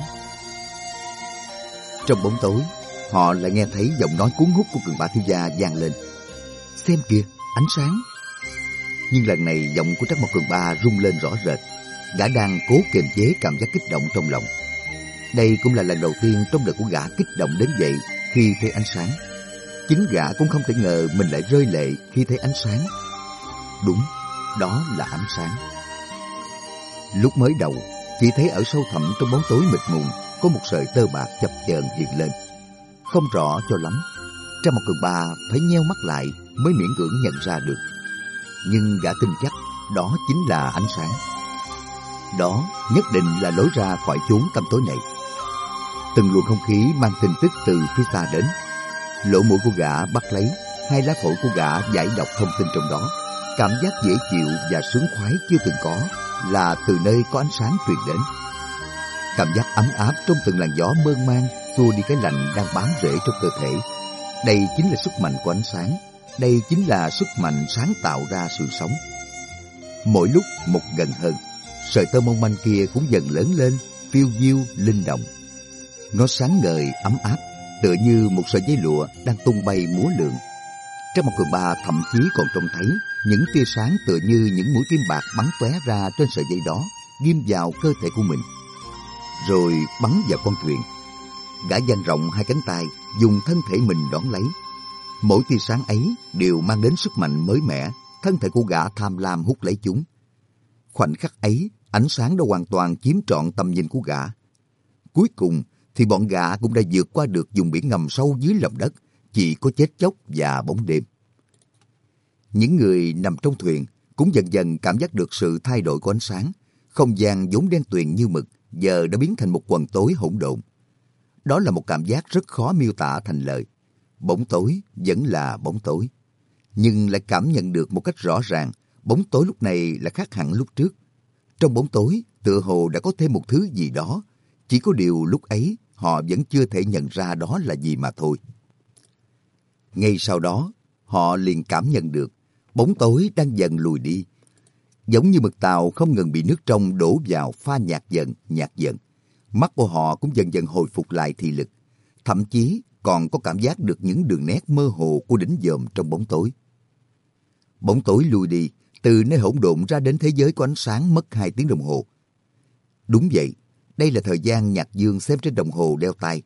Trong bóng tối, họ lại nghe thấy giọng nói cuốn hút của Cường Ba thiếu gia vang lên. Xem kìa, ánh sáng. Nhưng lần này giọng của Trắc Mộc Cường Ba rung lên rõ rệt. Gã đang cố kiềm chế cảm giác kích động trong lòng. Đây cũng là lần đầu tiên trong đời của gã kích động đến vậy khi thấy ánh sáng. Chính gã cũng không thể ngờ mình lại rơi lệ khi thấy ánh sáng. Đúng, đó là ánh sáng. Lúc mới đầu, chỉ thấy ở sâu thẳm trong bóng tối mịt mùng có một sợi tơ bạc chập chờn hiện lên. Không rõ cho lắm, Trắc Mộc Cường Ba phải nheo mắt lại mới miễn cưỡng nhận ra được. Nhưng gã tin chắc đó chính là ánh sáng. Đó nhất định là lối ra khỏi chốn tăm tối này. Từng luồng không khí mang tin tức từ phía xa đến. Lỗ mũi của gã bắt lấy, hai lá phổi của gã giải đọc thông tin trong đó. Cảm giác dễ chịu và sướng khoái chưa từng có là từ nơi có ánh sáng truyền đến. Cảm giác ấm áp trong từng làn gió mơn man xua đi cái lạnh đang bám rễ trong cơ thể. Đây chính là sức mạnh của ánh sáng. Đây chính là sức mạnh sáng tạo ra sự sống. Mỗi lúc một gần hơn, sợi tơ mong manh kia cũng dần lớn lên, phiêu diêu linh động. Nó sáng ngời ấm áp, tựa như một sợi dây lụa đang tung bay múa lượn. Trắc Mộc Cường Ba thậm chí còn trông thấy những tia sáng tựa như những mũi kim bạc bắn tóe ra trên sợi dây đó, ghim vào cơ thể của mình, rồi bắn vào con thuyền. Gã dang rộng hai cánh tay, dùng thân thể mình đón lấy. Mỗi tia sáng ấy đều mang đến sức mạnh mới mẻ, thân thể của gã tham lam hút lấy chúng. Khoảnh khắc ấy, ánh sáng đã hoàn toàn chiếm trọn tầm nhìn của gã. Cuối cùng thì bọn gã cũng đã vượt qua được vùng biển ngầm sâu dưới lòng đất, chỉ có chết chóc và bóng đêm. Những người nằm trong thuyền cũng dần dần cảm giác được sự thay đổi của ánh sáng. Không gian vốn đen tuyền như mực giờ đã biến thành một quần tối hỗn độn. Đó là một cảm giác rất khó miêu tả thành lời. Bóng tối vẫn là bóng tối, nhưng lại cảm nhận được một cách rõ ràng, bóng tối lúc này là khác hẳn lúc trước. Trong bóng tối, tựa hồ đã có thêm một thứ gì đó, chỉ có điều lúc ấy họ vẫn chưa thể nhận ra đó là gì mà thôi. Ngay sau đó, họ liền cảm nhận được bóng tối đang dần lùi đi. Giống như mực tàu không ngừng bị nước trong đổ vào pha nhạt dần, nhạt dần. Mắt của họ cũng dần dần hồi phục lại thị lực. Thậm chí còn có cảm giác được những đường nét mơ hồ của đỉnh dòm trong bóng tối. Bóng tối lùi đi, từ nơi hỗn độn ra đến thế giới của ánh sáng mất hai tiếng đồng hồ. Đúng vậy, đây là thời gian Nhạc Dương xem trên đồng hồ đeo tay.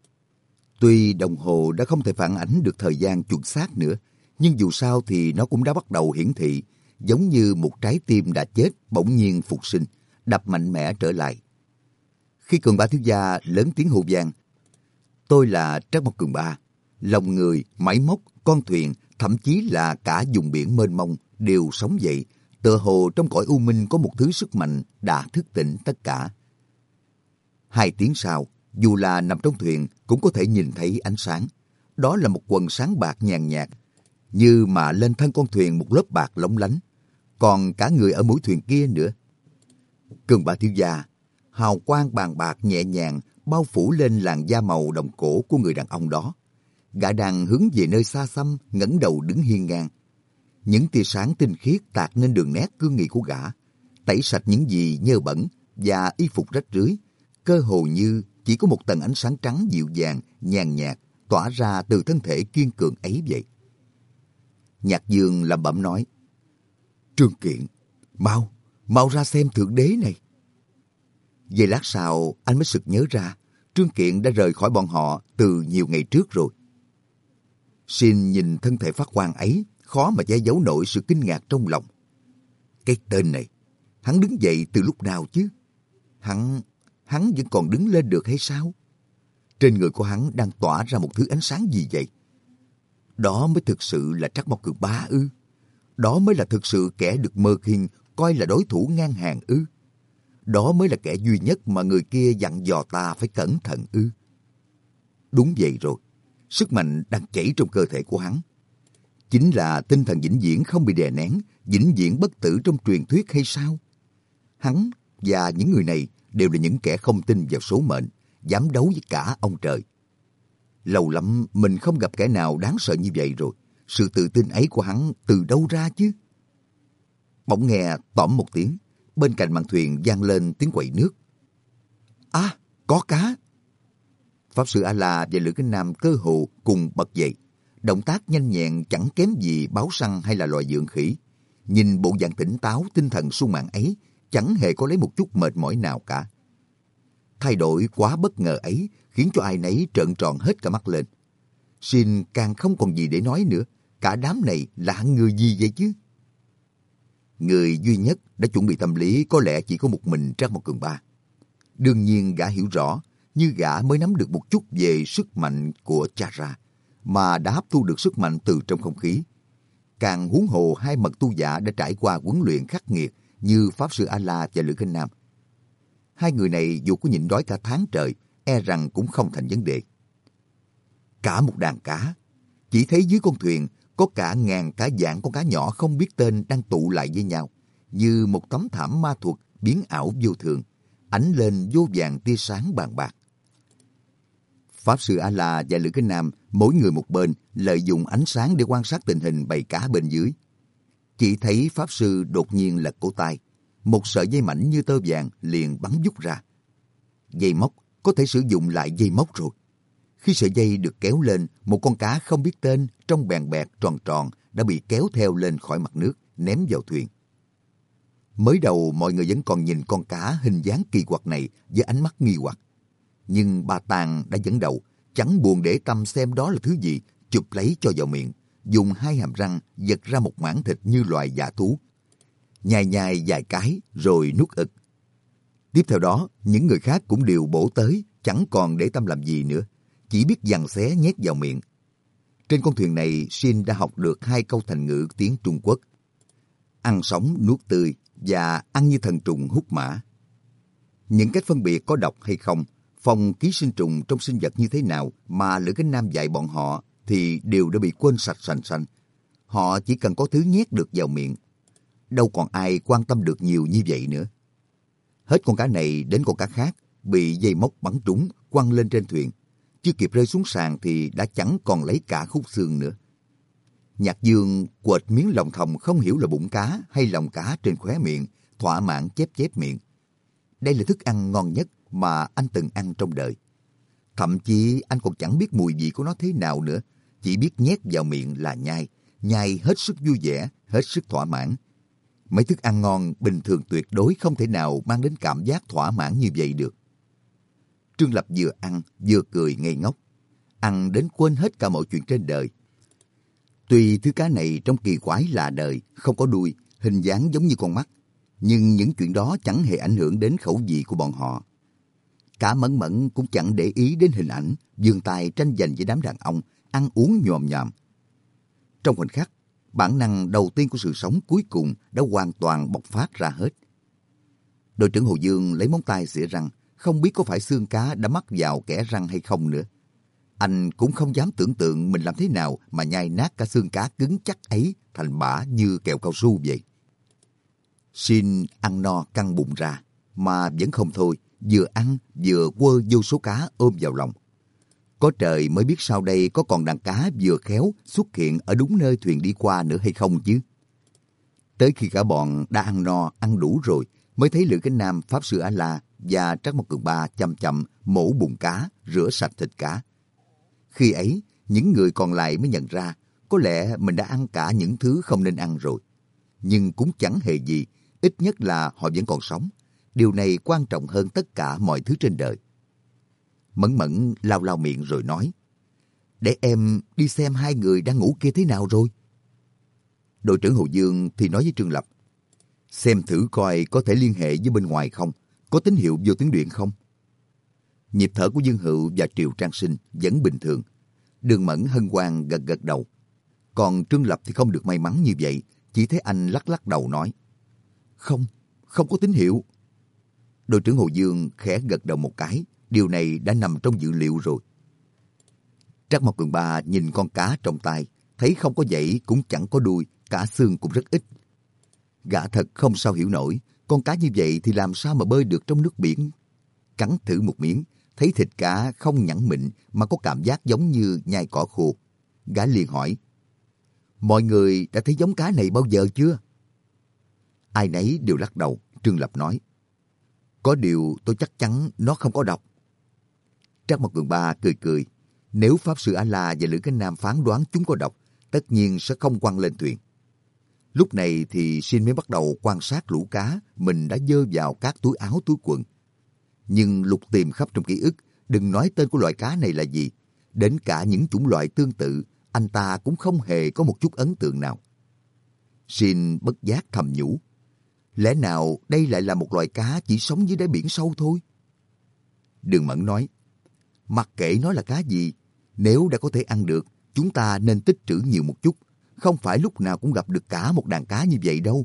Tuy đồng hồ đã không thể phản ánh được thời gian chuẩn xác nữa, nhưng dù sao thì nó cũng đã bắt đầu hiển thị, giống như một trái tim đã chết bỗng nhiên phục sinh, đập mạnh mẽ trở lại. Khi Cường Ba thiếu gia lớn tiếng hô vang, tôi là Trắc Mộc Cường Ba, lòng người, máy móc, con thuyền, thậm chí là cả vùng biển mênh mông đều sống dậy, tựa hồ trong cõi u minh có một thứ sức mạnh đã thức tỉnh tất cả. Hai tiếng sau, dù là nằm trong thuyền cũng có thể nhìn thấy ánh sáng. Đó là một quần sáng bạc nhàn nhạt, như mà lên thân con thuyền một lớp bạc lóng lánh, còn cả người ở mũi thuyền kia nữa. Cường Ba thiếu gia, hào quang bàn bạc nhẹ nhàng bao phủ lên làn da màu đồng cổ của người đàn ông đó. Gã đang hướng về nơi xa xăm, ngẩng đầu đứng hiên ngang. Những tia sáng tinh khiết tạt lên đường nét cương nghị của gã, tẩy sạch những gì nhơ bẩn, và y phục rách rưới, cơ hồ như chỉ có một tầng ánh sáng trắng dịu dàng, nhàn nhạt tỏa ra từ thân thể kiên cường ấy vậy. Nhạc Dương lẩm bẩm nói, Trương Kiện, mau, mau ra xem thượng đế này. Giây lát sau, anh mới sực nhớ ra, Trương Kiện đã rời khỏi bọn họ từ nhiều ngày trước rồi. Xin nhìn thân thể phát quang ấy, khó mà che giấu nổi sự kinh ngạc trong lòng. Cái tên này, hắn đứng dậy từ lúc nào chứ? Hắn, hắn vẫn còn đứng lên được hay sao? Trên người của hắn đang tỏa ra một thứ ánh sáng gì vậy? Đó mới thực sự là Trắc Mộc Cường Ba ư? Đó mới là thực sự kẻ được Mơ Khiên coi là đối thủ ngang hàng ư? Đó mới là kẻ duy nhất mà người kia dặn dò ta phải cẩn thận ư? Đúng vậy rồi, sức mạnh đang chảy trong cơ thể của hắn. Chính là tinh thần vĩnh viễn không bị đè nén, vĩnh viễn bất tử trong truyền thuyết hay sao? Hắn và những người này đều là những kẻ không tin vào số mệnh, dám đấu với cả ông trời. Lâu lắm mình không gặp kẻ nào đáng sợ như vậy rồi. Sự tự tin ấy của hắn từ đâu ra chứ? Bỗng nghe tỏm một tiếng, bên cạnh mạn thuyền vang lên tiếng quậy nước. À, có cá! Pháp sư A-la và Lữ Kính Nam cơ hồ cùng bật dậy. Động tác nhanh nhẹn chẳng kém gì báo săn hay là loài dượng khỉ. Nhìn bộ dạng tỉnh táo, tinh thần sung mãn ấy, chẳng hề có lấy một chút mệt mỏi nào cả. Thay đổi quá bất ngờ ấy khiến cho ai nấy trợn tròn hết cả mắt lên. Xin càng không còn gì để nói nữa. Cả đám này là hạng người gì vậy chứ? Người duy nhất đã chuẩn bị tâm lý có lẽ chỉ có một mình Trắc Mộc Cường Ba. Đương nhiên gã hiểu rõ, như gã mới nắm được một chút về sức mạnh của Chara, mà đã hấp thu được sức mạnh từ trong không khí. Càng huống hồ hai mật tu giả đã trải qua huấn luyện khắc nghiệt như Pháp sư A-la và Lữ Kinh Nam. Hai người này dù có nhịn đói cả tháng trời, e rằng cũng không thành vấn đề. Cả một đàn cá, chỉ thấy dưới con thuyền có cả ngàn cả vạn con cá nhỏ không biết tên đang tụ lại với nhau, như một tấm thảm ma thuật biến ảo vô thường, ánh lên vô vàng tia sáng bàn bạc. Pháp sư A-la và Lữ Kinh Nam mỗi người một bên lợi dụng ánh sáng để quan sát tình hình bầy cá bên dưới. Chỉ thấy Pháp sư đột nhiên lật cổ tay, một sợi dây mảnh như tơ vàng liền bắn vút ra. Dây móc có thể sử dụng lại dây móc rồi. Khi sợi dây được kéo lên, một con cá không biết tên trong bèn bẹt tròn tròn đã bị kéo theo lên khỏi mặt nước, ném vào thuyền. Mới đầu mọi người vẫn còn nhìn con cá hình dáng kỳ quặc này với ánh mắt nghi hoặc. Nhưng bà Tàng đã dẫn đầu, chẳng buồn để tâm xem đó là thứ gì, chụp lấy cho vào miệng, dùng hai hàm răng giật ra một mảng thịt như loài dã thú. Nhai nhai vài cái rồi nuốt ực. Tiếp theo đó, những người khác cũng đều bổ tới, chẳng còn để tâm làm gì nữa, chỉ biết giằng xé nhét vào miệng. Trên con thuyền này, Xin đã học được hai câu thành ngữ tiếng Trung Quốc: ăn sống nuốt tươi và ăn như thần trùng hút mã. Những cách phân biệt có độc hay không, phòng ký sinh trùng trong sinh vật như thế nào mà Lữ Kính Nam dạy bọn họ thì đều đã bị quên sạch sành sanh. Họ chỉ cần có thứ nhét được vào miệng. Đâu còn ai quan tâm được nhiều như vậy nữa. Hết con cá này đến con cá khác bị dây móc bắn trúng, quăng lên trên thuyền. Chưa kịp rơi xuống sàn thì đã chẳng còn lấy cả khúc xương nữa. Nhạc Dương quệt miếng lòng thòng không hiểu là bụng cá hay lòng cá trên khóe miệng, thỏa mãn chép chép miệng. Đây là thức ăn ngon nhất mà anh từng ăn trong đời. Thậm chí anh còn chẳng biết mùi vị của nó thế nào nữa, chỉ biết nhét vào miệng là nhai, nhai hết sức vui vẻ, hết sức thỏa mãn. Mấy thức ăn ngon bình thường tuyệt đối không thể nào mang đến cảm giác thỏa mãn như vậy được. Trương Lập vừa ăn vừa cười ngây ngốc, ăn đến quên hết cả mọi chuyện trên đời. Tuy thứ cá này trông kỳ quái lạ đời, không có đuôi, hình dáng giống như con mắt, nhưng những chuyện đó chẳng hề ảnh hưởng đến khẩu vị của bọn họ. Cá Mẫn Mẫn cũng chẳng để ý đến hình ảnh, vươn tay tranh giành với đám đàn ông, ăn uống nhòm nhòm. Trong khoảnh khắc, bản năng đầu tiên của sự sống cuối cùng đã hoàn toàn bộc phát ra hết. Đội trưởng Hồ Dương lấy móng tay xỉa răng, không biết có phải xương cá đã mắc vào kẽ răng hay không nữa. Anh cũng không dám tưởng tượng mình làm thế nào mà nhai nát cả xương cá cứng chắc ấy thành bã như kẹo cao su vậy. Xin ăn no căng bụng ra, mà vẫn không thôi, vừa ăn vừa quơ vô số cá ôm vào lòng. Có trời mới biết sau đây có còn đàn cá vừa khéo xuất hiện ở đúng nơi thuyền đi qua nữa hay không chứ. Tới khi cả bọn đã ăn no, ăn đủ rồi, mới thấy Lữ Cánh Nam, Pháp Sư A-la và Trắc Mộc Cường Ba chậm chậm mổ bùn cá, rửa sạch thịt cá. Khi ấy, những người còn lại mới nhận ra có lẽ mình đã ăn cả những thứ không nên ăn rồi. Nhưng cũng chẳng hề gì, ít nhất là họ vẫn còn sống. Điều này quan trọng hơn tất cả mọi thứ trên đời. Mẫn Mẫn lau lau miệng rồi nói, để em đi xem hai người đang ngủ kia thế nào rồi. Đội trưởng Hồ Dương thì nói với Trương Lập, xem thử coi có thể liên hệ với bên ngoài không, có tín hiệu vô tuyến điện không. Nhịp thở của Dương Hựu và Triệu Trang Sinh vẫn bình thường. Đường Mẫn hân hoan gật gật đầu. Còn Trương Lập thì không được may mắn như vậy, chỉ thấy anh lắc lắc đầu nói, không, không có tín hiệu. Đội trưởng Hồ Dương khẽ gật đầu một cái, điều này đã nằm trong dự liệu rồi. Trắc Mộc Cường Ba nhìn con cá trong tay, thấy không có vảy cũng chẳng có đuôi, cả xương cũng rất ít. Gã thật không sao hiểu nổi, con cá như vậy thì làm sao mà bơi được trong nước biển. Cắn thử một miếng, thấy thịt cá không nhẵn mịn mà có cảm giác giống như nhai cỏ khô. Gã liền hỏi, mọi người đã thấy giống cá này bao giờ chưa? Ai nấy đều lắc đầu. Trương Lập nói, có điều tôi chắc chắn nó không có độc. Trắc Mộc Cường Ba cười cười, nếu Pháp Sư A-la và Lữ Cánh Nam phán đoán chúng có độc, tất nhiên sẽ không quăng lên thuyền. Lúc này thì Sin mới bắt đầu quan sát lũ cá mình đã dơ vào các túi áo túi quần. Nhưng lục tìm khắp trong ký ức, đừng nói tên của loại cá này là gì, đến cả những chủng loại tương tự, anh ta cũng không hề có một chút ấn tượng nào. Sin bất giác thầm nhủ, lẽ nào đây lại là một loài cá chỉ sống dưới đáy biển sâu thôi? Đường Mẫn nói, mặc kệ nó là cá gì, nếu đã có thể ăn được, chúng ta nên tích trữ nhiều một chút, không phải lúc nào cũng gặp được cả một đàn cá như vậy đâu.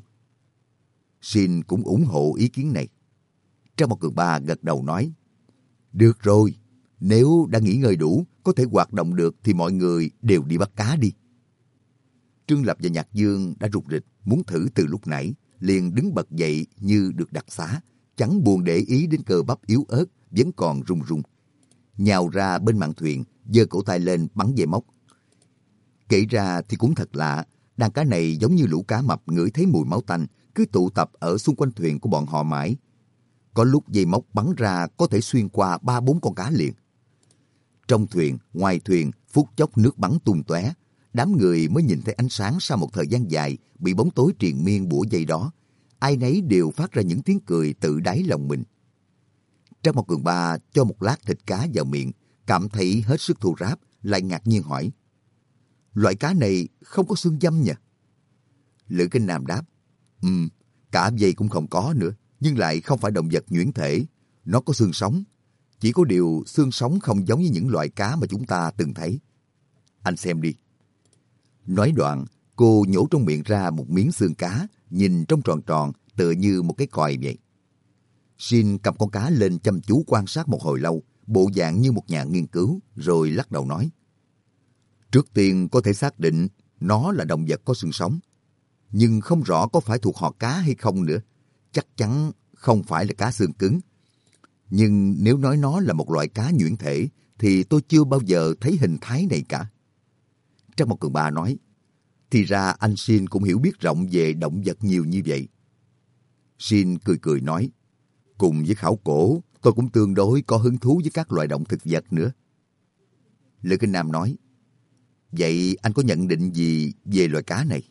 Sin cũng ủng hộ ý kiến này. Trắc Mộc Cường Ba gật đầu nói, được rồi, nếu đã nghỉ ngơi đủ, có thể hoạt động được thì mọi người đều đi bắt cá đi. Trương Lập và Nhạc Dương đã rục rịch muốn thử từ lúc nãy, liền đứng bật dậy như được đặc xá, chẳng buồn để ý đến cơ bắp yếu ớt vẫn còn run run. Nhào ra bên mạn thuyền, giơ cổ tay lên bắn dây móc. Kể ra thì cũng thật lạ, đàn cá này giống như lũ cá mập ngửi thấy mùi máu tanh, cứ tụ tập ở xung quanh thuyền của bọn họ mãi. Có lúc dây móc bắn ra có thể xuyên qua ba bốn con cá liền. Trong thuyền, ngoài thuyền, phút chốc nước bắn tung tóe, đám người mới nhìn thấy ánh sáng sau một thời gian dài bị bóng tối triền miên bủa dây đó. Ai nấy đều phát ra những tiếng cười tự đáy lòng mình. Trắc Mộc Cường Ba cho một lát thịt cá vào miệng, cảm thấy hết sức thô ráp, lại ngạc nhiên hỏi, loại cá này không có xương dâm nhỉ? Lữ Cánh Nam đáp, Ừm, cả dây cũng không có nữa, nhưng lại không phải động vật nhuyễn thể. Nó có xương sống, chỉ có điều xương sống không giống như những loại cá mà chúng ta từng thấy. Anh xem đi. Nói đoạn, cô nhổ trong miệng ra một miếng xương cá, nhìn trông tròn tròn, tựa như một cái còi vậy. Sin cầm con cá lên chăm chú quan sát một hồi lâu, bộ dạng như một nhà nghiên cứu, rồi lắc đầu nói, trước tiên có thể xác định nó là động vật có xương sống, nhưng không rõ có phải thuộc họ cá hay không nữa. Chắc chắn không phải là cá xương cứng. Nhưng nếu nói nó là một loại cá nhuyễn thể, thì tôi chưa bao giờ thấy hình thái này cả. Trắc Mộc Cường Ba nói, thì ra anh Sin cũng hiểu biết rộng về động vật nhiều như vậy. Sin cười cười nói, cùng với khảo cổ, tôi cũng tương đối có hứng thú với các loài động thực vật nữa. Lữ Cánh Nam nói, vậy anh có nhận định gì về loài cá này?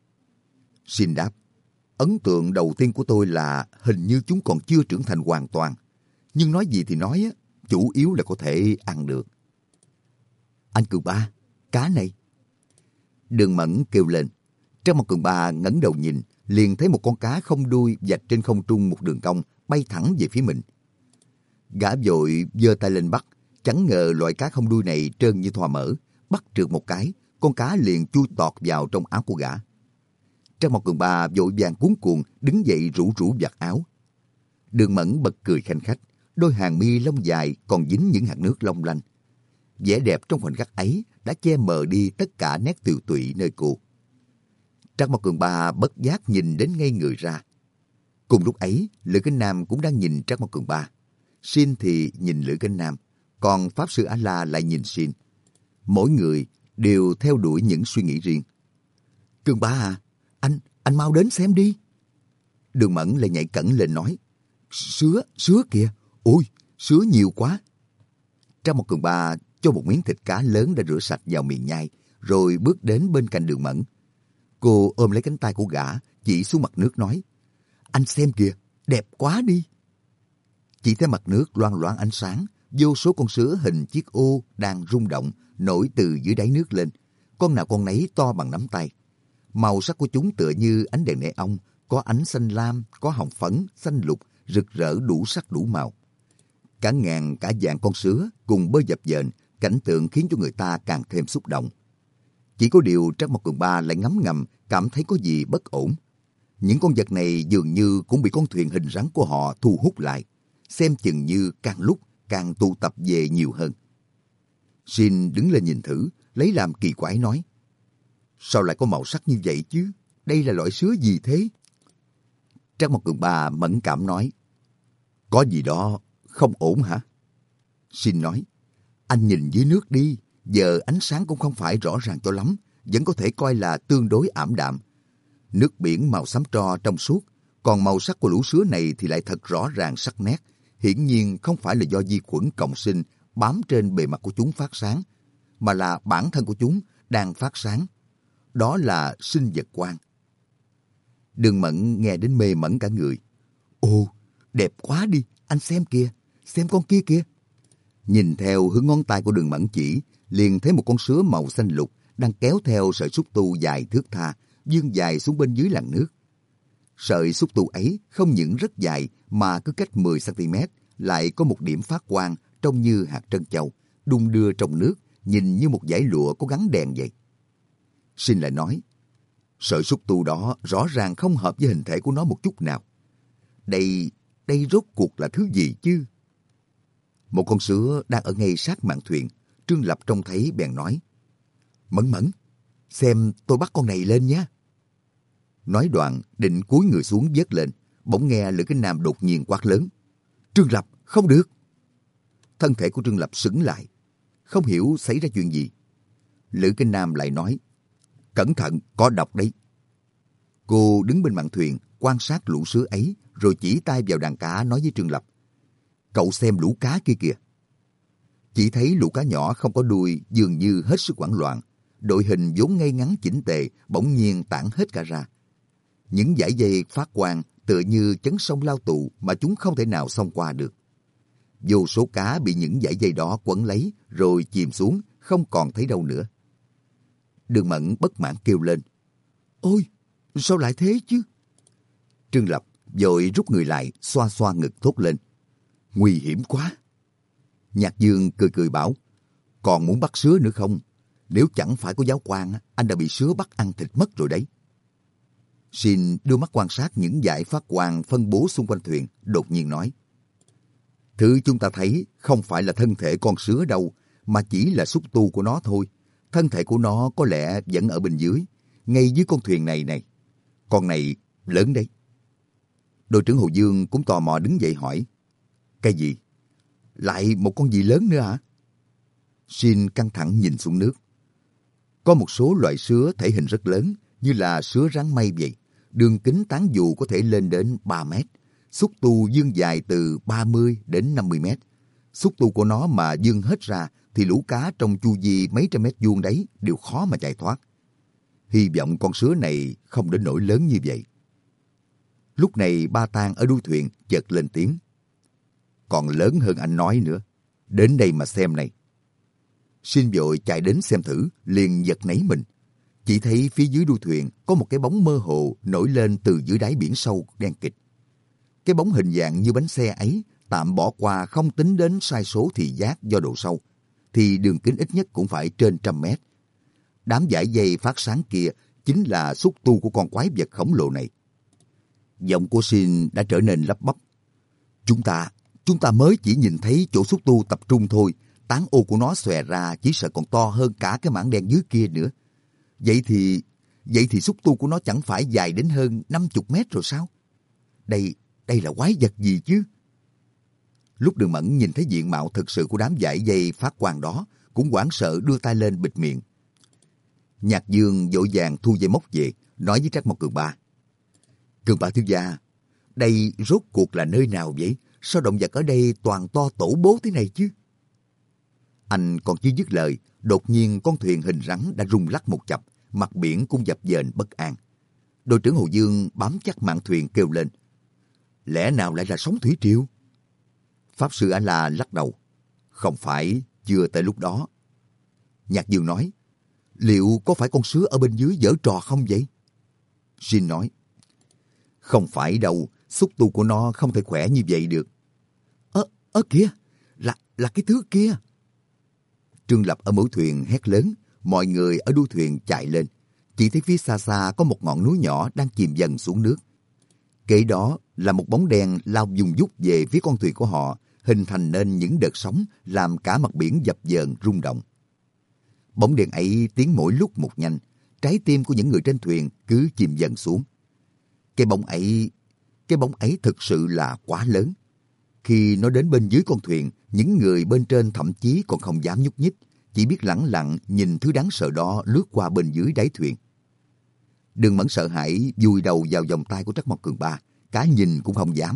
Sin đáp, ấn tượng đầu tiên của tôi là hình như chúng còn chưa trưởng thành hoàn toàn. Nhưng nói gì thì nói, chủ yếu là có thể ăn được. Anh Cường Ba, cá này. Đường Mẫn kêu lên. Trắc Mộc Cường Ba ngẩng đầu nhìn, liền thấy một con cá không đuôi vạch trên không trung một đường cong bay thẳng về phía mình. Gã vội giơ tay lên bắt, chẳng ngờ loại cá không đuôi này trơn như thoa mỡ, bắt trượt một cái, con cá liền chui tọt vào trong áo của gã. Trắc Mộc Cường Ba vội vàng cuống cuồng đứng dậy rủ rủ vạt áo. Đường Mẫn bật cười khanh khách, đôi hàng mi lông dài còn dính những hạt nước long lanh. Vẻ đẹp trong khoảnh khắc ấy đã che mờ đi tất cả nét tiều tụy nơi cô. Trắc Mộc Cường Ba bất giác nhìn đến ngây người ra. Cùng lúc ấy, Lữ Cánh Nam cũng đang nhìn Trắc Mộc Cường Ba. Sin thì nhìn Lữ Cánh Nam, còn Pháp Sư A-la lại nhìn Sin. Mỗi người đều theo đuổi những suy nghĩ riêng. Cường Ba à, anh, anh mau đến xem đi. Đường Mẫn lại nhảy cẫng lên nói, sứa, sứa kìa, ôi, sứa nhiều quá. Trang một Cường Ba cho một miếng thịt cá lớn đã rửa sạch vào miệng nhai, rồi bước đến bên cạnh Đường Mẫn. Cô ôm lấy cánh tay của gã, chỉ xuống mặt nước nói, anh xem kìa, đẹp quá đi. Chỉ thấy mặt nước loang loáng ánh sáng, vô số con sứa hình chiếc ô đang rung động, nổi từ dưới đáy nước lên. Con nào con nấy to bằng nắm tay. Màu sắc của chúng tựa như ánh đèn neon, có ánh xanh lam, có hồng phấn, xanh lục, rực rỡ đủ sắc đủ màu. Cả ngàn cả vạn con sứa cùng bơi dập dềnh, cảnh tượng khiến cho người ta càng thêm xúc động. Chỉ có điều Trác Mộc Cường Ba lại ngấm ngầm cảm thấy có gì bất ổn. Những con vật này dường như cũng bị con thuyền hình rắn của họ thu hút lại, xem chừng như càng lúc càng tụ tập về nhiều hơn. Shin đứng lên nhìn thử, lấy làm kỳ quái nói, sao lại có màu sắc như vậy chứ? Đây là loại sứa gì thế? Trác Mộc Cường Ba mẫn cảm nói, có gì đó không ổn hả? Shin nói, anh nhìn dưới nước đi, giờ ánh sáng cũng không phải rõ ràng cho lắm, vẫn có thể coi là tương đối ảm đạm. Nước biển màu xám tro trong suốt, còn màu sắc của lũ sứa này thì lại thật rõ ràng sắc nét, hiển nhiên không phải là do vi khuẩn cộng sinh bám trên bề mặt của chúng phát sáng, mà là bản thân của chúng đang phát sáng. Đó là sinh vật quang. Đường Mẫn nghe đến mê mẩn cả người. Ồ, đẹp quá đi, anh xem kìa, xem con kia kìa. Nhìn theo hướng ngón tay của Đường Mẫn chỉ, liền thấy một con sứa màu xanh lục đang kéo theo sợi xúc tu dài thước tha, vươn dài xuống bên dưới làn nước. Sợi xúc tu ấy không những rất dài mà cứ cách mười xăng-ti-mét lại có một điểm phát quang trông như hạt trân châu, đung đưa trong nước, nhìn như một dải lụa có gắn đèn vậy. Shin lại nói, sợi xúc tu đó rõ ràng không hợp với hình thể của nó một chút nào. Đây, đây rốt cuộc là thứ gì chứ? Một con sứa đang ở ngay sát mạn thuyền, Trương Lập trông thấy bèn nói, Mẫn Mẫn, xem tôi bắt con này lên nhé. Nói đoạn định cúi người xuống vớt lên, bỗng nghe Lữ Kinh Nam đột nhiên quát lớn, Trương Lập, không được. Thân thể của Trương Lập sững lại, không hiểu xảy ra chuyện gì. Lữ Kinh Nam lại nói, cẩn thận, có độc đấy. Cô đứng bên mạn thuyền quan sát lũ sứa ấy, rồi chỉ tay vào đàn cá nói với Trương Lập, cậu xem lũ cá kia kìa. Chỉ thấy lũ cá nhỏ không có đuôi dường như hết sức hoảng loạn, đội hình vốn ngay ngắn chỉnh tề bỗng nhiên tản hết cả ra. Những dải dây phát quang tựa như chấn sông lao tù mà chúng không thể nào xông qua được. Vô số cá bị những dải dây đó quấn lấy rồi chìm xuống, không còn thấy đâu nữa. Đường Mẫn bất mãn kêu lên, ôi, sao lại thế chứ? Trương Lập vội rút người lại, xoa xoa ngực thốt lên, nguy hiểm quá. Nhạc Dương cười cười bảo, còn muốn bắt sứa nữa không? Nếu chẳng phải có giáo quan, anh đã bị sứa bắt ăn thịt mất rồi đấy. Shin đưa mắt quan sát những dải phát quang phân bố xung quanh thuyền, đột nhiên nói, thứ chúng ta thấy không phải là thân thể con sứa đâu, mà chỉ là xúc tu của nó thôi. Thân thể của nó có lẽ vẫn ở bên dưới, ngay dưới con thuyền này này. Con này lớn đấy. Đội trưởng Hồ Dương cũng tò mò đứng dậy hỏi, cái gì? Lại một con gì lớn nữa hả? Shin căng thẳng nhìn xuống nước. Có một số loại sứa thể hình rất lớn, như là sứa rắn mây vậy. Đường kính tán dù có thể lên đến ba mét. Xúc tu vươn dài từ ba mươi đến năm mươi mét. Xúc tu của nó mà vươn hết ra thì lũ cá trong chu vi mấy trăm mét vuông đấy đều khó mà chạy thoát. Hy vọng con sứa này không đến nỗi lớn như vậy. Lúc này Ba Tang ở đuôi thuyền chợt lên tiếng, còn lớn hơn anh nói nữa. Đến đây mà xem này. Shin vội chạy đến xem thử, liền giật nảy mình. Chỉ thấy phía dưới đuôi thuyền có một cái bóng mơ hồ nổi lên từ dưới đáy biển sâu đen kịt. Cái bóng hình dạng như bánh xe ấy, tạm bỏ qua không tính đến sai số thị giác do độ sâu, thì đường kính ít nhất cũng phải trên trăm mét. Đám dải dây phát sáng kia chính là xúc tu của con quái vật khổng lồ này. Giọng của Shin đã trở nên lắp bắp. Chúng ta, chúng ta mới chỉ nhìn thấy chỗ xúc tu tập trung thôi, tán ô của nó xòe ra chỉ sợ còn to hơn cả cái mảng đen dưới kia nữa. Vậy thì, vậy thì xúc tu của nó chẳng phải dài đến hơn năm mươi mét rồi sao? Đây, đây là quái vật gì chứ? Lúc Đường Mẫn nhìn thấy diện mạo thực sự của đám dải dây phát quang đó, cũng hoảng sợ đưa tay lên bịt miệng. Nhạc Dương vội vàng thu dây móc về, nói với Trác Mộc Cường Ba. Cường Ba thiếu gia, Đây rốt cuộc là nơi nào vậy? Sao động vật ở đây toàn to tổ bố thế này chứ? Anh còn chưa dứt lời, đột nhiên con thuyền hình rắn đã rung lắc một chập, mặt biển cũng dập dềnh bất an. Đội trưởng Hồ Dương bám chắc mạn thuyền kêu lên. Lẽ nào lại là sóng thủy triều? Pháp sư A-la lắc đầu. Không phải, chưa tới lúc đó. Nhạc Dương nói, liệu có phải con sứa ở bên dưới giở trò không vậy? Jin nói, không phải đâu, xúc tu của nó không thể khỏe như vậy được. Ơ, ơ kìa, là, là cái thứ kia. Trương Lập ở mũi thuyền hét lớn, mọi người ở đuôi thuyền chạy lên. Chỉ thấy phía xa xa có một ngọn núi nhỏ đang chìm dần xuống nước. Kế đó là một bóng đen lao vùng vút về phía con thuyền của họ, hình thành nên những đợt sóng làm cả mặt biển dập dờn rung động. Bóng đen ấy tiến mỗi lúc một nhanh, trái tim của những người trên thuyền cứ chìm dần xuống. Cái bóng ấy, cái bóng ấy thực sự là quá lớn. Khi nó đến bên dưới con thuyền, những người bên trên thậm chí còn không dám nhúc nhích, chỉ biết lẳng lặng nhìn thứ đáng sợ đó lướt qua bên dưới đáy thuyền. Đường Mẫn sợ hãi vùi đầu vào vòng tay của Trắc Mộc Cường Ba, cả nhìn cũng không dám.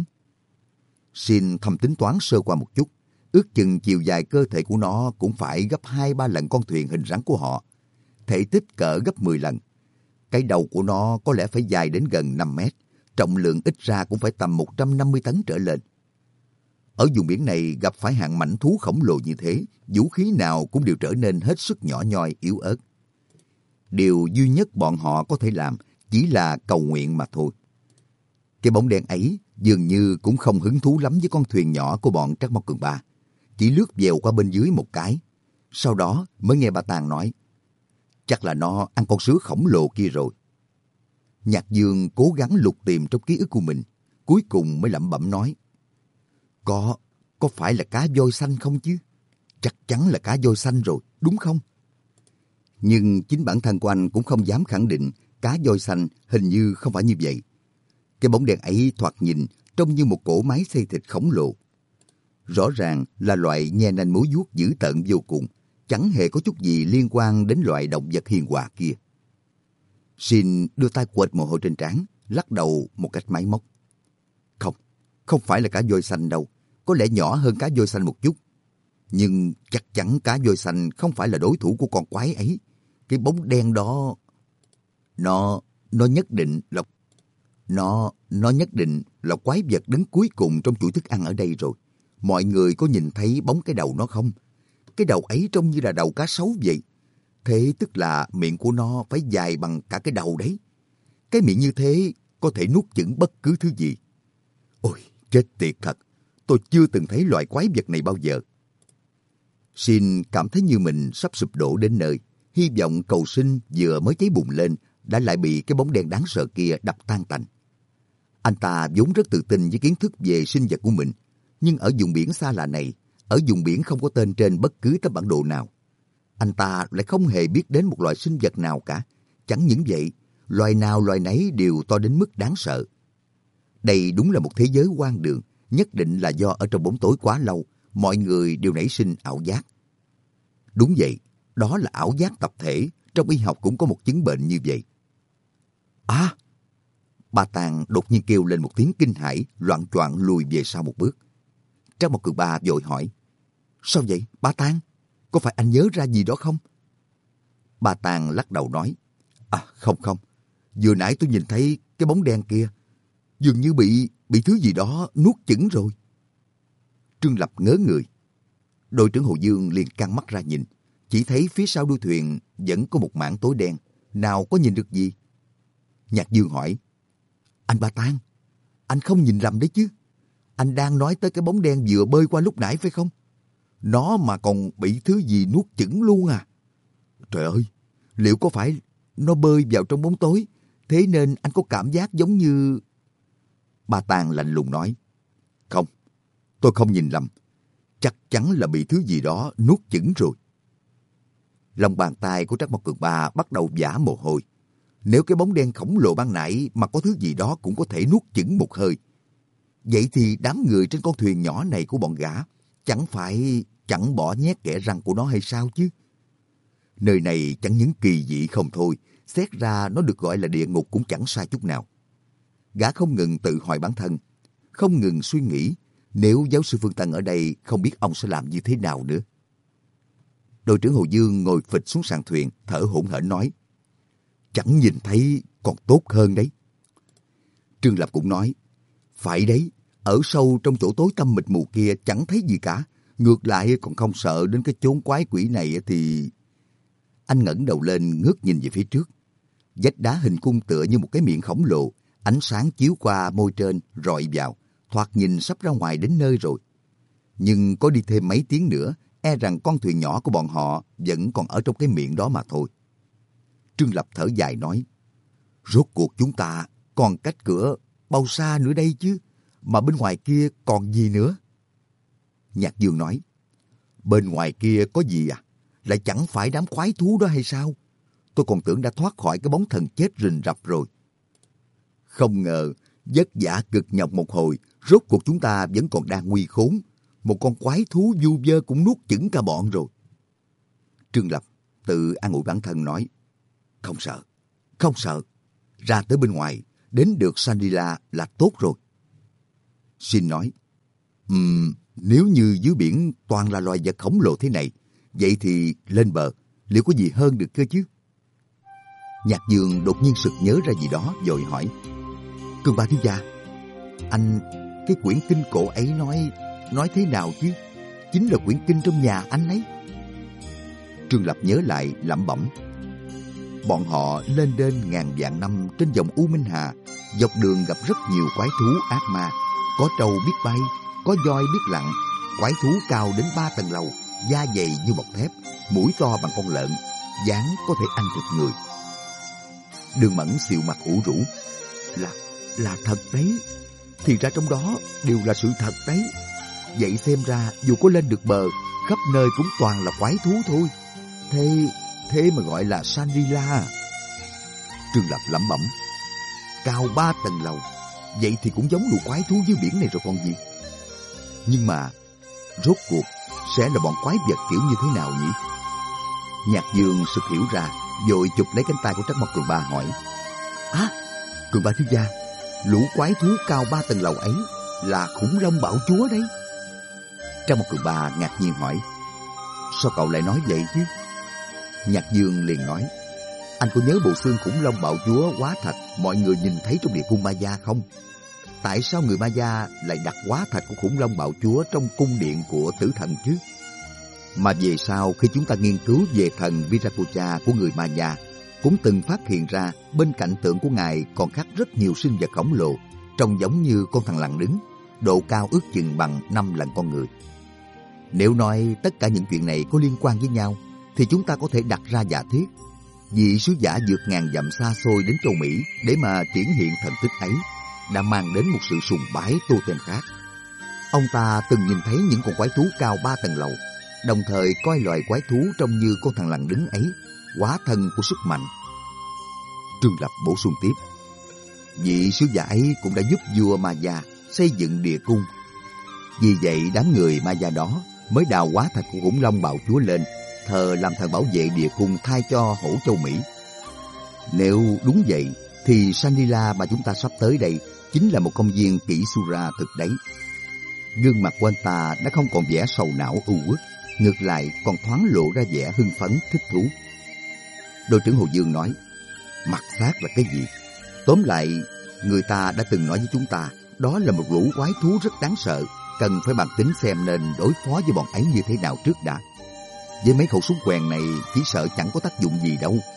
Xin thầm tính toán sơ qua một chút, ước chừng chiều dài cơ thể của nó cũng phải gấp hai ba lần con thuyền hình rắn của họ, thể tích cỡ gấp mười lần. Cái đầu của nó có lẽ phải dài đến gần năm mét, trọng lượng ít ra cũng phải tầm một trăm năm mươi tấn trở lên. Ở vùng biển này gặp phải hạng mãnh thú khổng lồ như thế, vũ khí nào cũng đều trở nên hết sức nhỏ nhoi, yếu ớt. Điều duy nhất bọn họ có thể làm chỉ là cầu nguyện mà thôi. Cái bóng đen ấy dường như cũng không hứng thú lắm với con thuyền nhỏ của bọn Trắc Mộc Cường Ba, chỉ lướt dèo qua bên dưới một cái. Sau đó mới nghe bà Tàng nói, chắc là nó ăn con sứa khổng lồ kia rồi. Nhạc Dương cố gắng lục tìm trong ký ức của mình, cuối cùng mới lẩm bẩm nói, Có, có phải là cá voi xanh không chứ? Chắc chắn là cá voi xanh rồi, đúng không? Nhưng chính bản thân của anh cũng không dám khẳng định cá voi xanh hình như không phải như vậy. Cái bóng đèn ấy thoạt nhìn trông như một cỗ máy xay thịt khổng lồ. Rõ ràng là loại nhe nanh múa vuốt dữ tợn vô cùng, chẳng hề có chút gì liên quan đến loại động vật hiền hòa kia. Shin đưa tay quệt mồ hôi trên trán, lắc đầu một cách máy móc. Không, không phải là cá voi xanh đâu, có lẽ nhỏ hơn cá voi xanh một chút. Nhưng chắc chắn cá voi xanh không phải là đối thủ của con quái ấy. Cái bóng đen đó, nó, nó nhất định là, nó, nó nhất định là quái vật đứng cuối cùng trong chuỗi thức ăn ở đây rồi. Mọi người có nhìn thấy bóng cái đầu nó không? Cái đầu ấy trông như là đầu cá sấu vậy. Thế tức là miệng của nó phải dài bằng cả cái đầu đấy. Cái miệng như thế có thể nuốt chửng bất cứ thứ gì. Ôi, chết tiệt thật. Tôi chưa từng thấy loại quái vật này bao giờ. Shin cảm thấy như mình sắp sụp đổ đến nơi. Hy vọng cầu sinh vừa mới cháy bùng lên đã lại bị cái bóng đen đáng sợ kia đập tan tành. Anh ta vốn rất tự tin với kiến thức về sinh vật của mình. Nhưng ở vùng biển xa lạ này, ở vùng biển không có tên trên bất cứ tấm bản đồ nào, anh ta lại không hề biết đến một loại sinh vật nào cả. Chẳng những vậy, loài nào loài nấy đều to đến mức đáng sợ. Đây đúng là một thế giới hoang đường, nhất định là do ở trong bóng tối quá lâu, mọi người đều nảy sinh ảo giác. Đúng vậy, đó là ảo giác tập thể, trong y học cũng có một chứng bệnh như vậy. À! Bà Tàng đột nhiên kêu lên một tiếng kinh hãi, loạng choạng lùi về sau một bước. Trác Mộc Cường Ba vội hỏi, sao vậy, bà Tàng? Có phải anh nhớ ra gì đó không? Bà Tàng lắc đầu nói, à không không, vừa nãy tôi nhìn thấy cái bóng đen kia, dường như bị bị thứ gì đó nuốt chửng rồi. Trương Lập ngớ người. Đội trưởng Hồ Dương liền căng mắt ra nhìn, chỉ thấy phía sau đuôi thuyền vẫn có một mảng tối đen, nào có nhìn được gì. Nhạc Dương hỏi, anh Ba Tàng, anh không nhìn lầm đấy chứ? Anh đang nói tới cái bóng đen vừa bơi qua lúc nãy phải không? Nó mà còn bị thứ gì nuốt chửng luôn à? Trời ơi, liệu có phải nó bơi vào trong bóng tối, thế nên anh có cảm giác giống như... Ba Tàng lạnh lùng nói, không, tôi không nhìn lầm. Chắc chắn là bị thứ gì đó nuốt chửng rồi. Lòng bàn tay của Trác Mộc Cường Ba bắt đầu vã mồ hôi. Nếu cái bóng đen khổng lồ ban nãy mà có thứ gì đó cũng có thể nuốt chửng một hơi, vậy thì đám người trên con thuyền nhỏ này của bọn gã chẳng phải chẳng bỏ nhét kẽ răng của nó hay sao chứ? Nơi này chẳng những kỳ dị không thôi, xét ra nó được gọi là địa ngục cũng chẳng sai chút nào. Gã không ngừng tự hỏi bản thân, không ngừng suy nghĩ nếu giáo sư Phương Tân ở đây không biết ông sẽ làm như thế nào nữa. Đội trưởng Hồ Dương ngồi phịch xuống sàn thuyền, thở hổn hển nói, chẳng nhìn thấy còn tốt hơn đấy. Trương Lập cũng nói, phải đấy, ở sâu trong chỗ tối tăm mịt mù kia chẳng thấy gì cả, ngược lại còn không sợ đến cái chốn quái quỷ này thì... Anh ngẩng đầu lên ngước nhìn về phía trước. Vách đá hình cung tựa như một cái miệng khổng lồ, ánh sáng chiếu qua môi trên rọi vào, thoạt nhìn sắp ra ngoài đến nơi rồi. Nhưng có đi thêm mấy tiếng nữa, e rằng con thuyền nhỏ của bọn họ vẫn còn ở trong cái miệng đó mà thôi. Trương Lập thở dài nói, rốt cuộc chúng ta còn cách cửa bao xa nữa đây chứ, mà bên ngoài kia còn gì nữa? Nhạc Dương nói, bên ngoài kia có gì à? Lại chẳng phải đám quái thú đó hay sao? Tôi còn tưởng đã thoát khỏi cái bóng thần chết rình rập rồi. Không ngờ, vất vả cực nhọc một hồi, rốt cuộc chúng ta vẫn còn đang nguy khốn. Một con quái thú vu vơ cũng nuốt chửng cả bọn rồi. Trương Lập tự an ủi bản thân nói, không sợ, không sợ. Ra tới bên ngoài, đến được Shangri-La là tốt rồi. Xin nói, um, nếu như dưới biển toàn là loài vật khổng lồ thế này, vậy thì lên bờ, liệu có gì hơn được cơ chứ? Nhạc Dương đột nhiên sực nhớ ra gì đó, vội hỏi, Cường Ba thiếu gia, anh, cái quyển kinh cổ ấy nói, nói thế nào chứ? Chính là quyển kinh trong nhà anh ấy. Trương Lập nhớ lại lẩm bẩm, bọn họ lên đên ngàn vạn năm trên dòng U Minh Hà, dọc đường gặp rất nhiều quái thú ác ma, có trâu biết bay, có voi biết lặn, quái thú cao đến ba tầng lầu, da dày như bọc thép, mũi to bằng con lợn, dáng có thể ăn thịt người. Đường Mẫn xịu mặt ủ rũ, là là thật đấy, thì ra trong đó đều là sự thật đấy. Vậy xem ra dù có lên được bờ, khắp nơi cũng toàn là quái thú thôi. Thế thế mà gọi là Shangri-La. Trương Lập lẩm bẩm, cao ba tầng lầu, vậy thì cũng giống lũ quái thú dưới biển này rồi còn gì. Nhưng mà rốt cuộc sẽ là bọn quái vật kiểu như thế nào nhỉ? Nhạc Dương sực hiểu ra, vội chụp lấy cánh tay của Trắc Mộc Cường Ba hỏi, à, Cường Ba thiếu gia, lũ quái thú cao ba tầng lầu ấy là khủng long bạo chúa đấy. Trắc Mộc Cường Ba ngạc nhiên hỏi, sao cậu lại nói vậy chứ? Nhạc Dương liền nói, anh có nhớ bộ xương khủng long bạo chúa hóa thạch mọi người nhìn thấy trong địa cung Ma Gia không? Tại sao người Ma Gia lại đặt hóa thạch của khủng long bạo chúa trong cung điện của tử thần chứ? Mà về sau khi chúng ta nghiên cứu về thần Viracocha của người Ma Gia, cũng từng phát hiện ra bên cạnh tượng của ngài còn khắc rất nhiều sinh vật khổng lồ, trông giống như con thằn lằn đứng, độ cao ước chừng bằng năm lần con người. Nếu nói tất cả những chuyện này có liên quan với nhau, thì chúng ta có thể đặt ra giả thiết, vị sứ giả vượt ngàn dặm xa xôi đến châu Mỹ để mà triển hiện thần tích ấy đã mang đến một sự sùng bái tô thêm khác. Ông ta từng nhìn thấy những con quái thú cao ba tầng lầu, đồng thời coi loài quái thú trông như con thằn lằn đứng ấy hóa thân của sức mạnh. Trương Lập bổ sung tiếp, vị sứ giả ấy cũng đã giúp vua Ma Gia xây dựng địa cung. Vì vậy đám người Ma Gia đó mới đào hóa thạch của khủng long bạo chúa lên, thờ làm thần bảo vệ địa cung thay cho hổ châu Mỹ. Nếu đúng vậy, thì Shangri-La mà chúng ta sắp tới đây chính là một công viên kỹ Sura thực đấy. Gương mặt của anh ta đã không còn vẻ sầu não u uất, ngược lại còn thoáng lộ ra vẻ hưng phấn thích thú. Đội trưởng Hồ Dương nói, mặt xác là cái gì? Tóm lại, người ta đã từng nói với chúng ta, đó là một lũ quái thú rất đáng sợ, cần phải bàn tính xem nên đối phó với bọn ấy như thế nào trước đã. Với mấy khẩu súng quèn này chỉ sợ chẳng có tác dụng gì đâu.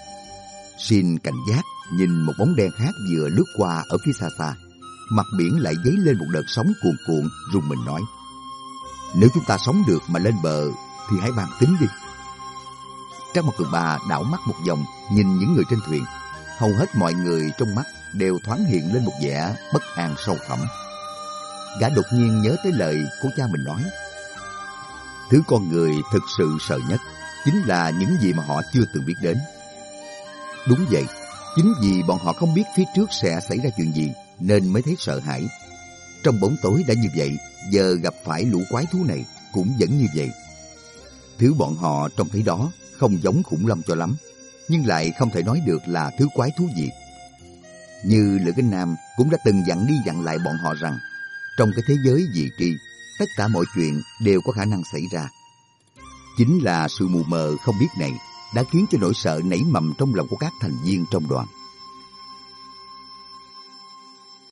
Xin cảnh giác nhìn một bóng đen khác vừa lướt qua ở phía xa xa. Mặt biển lại dấy lên một đợt sóng cuồn cuộn, rùng mình nói, nếu chúng ta sống được mà lên bờ thì hãy bàn tính đi. Trắc Mộc Cường Ba đảo mắt một vòng nhìn những người trên thuyền. Hầu hết mọi người trong mắt đều thoáng hiện lên một vẻ bất an sâu thẳm. Gã đột nhiên nhớ tới lời của cha mình nói, thứ con người thực sự sợ nhất chính là những gì mà họ chưa từng biết đến. Đúng vậy, chính vì bọn họ không biết phía trước sẽ xảy ra chuyện gì nên mới thấy sợ hãi. Trong bóng tối đã như vậy, giờ gặp phải lũ quái thú này cũng vẫn như vậy. Thứ bọn họ trông thấy đó không giống khủng long cho lắm, nhưng lại không thể nói được là thứ quái thú gì. Như Lữ Kinh Nam cũng đã từng dặn đi dặn lại bọn họ rằng trong cái thế giới vị tri, tất cả mọi chuyện đều có khả năng xảy ra. Chính là sự mù mờ không biết này đã khiến cho nỗi sợ nảy mầm trong lòng của các thành viên trong đoàn.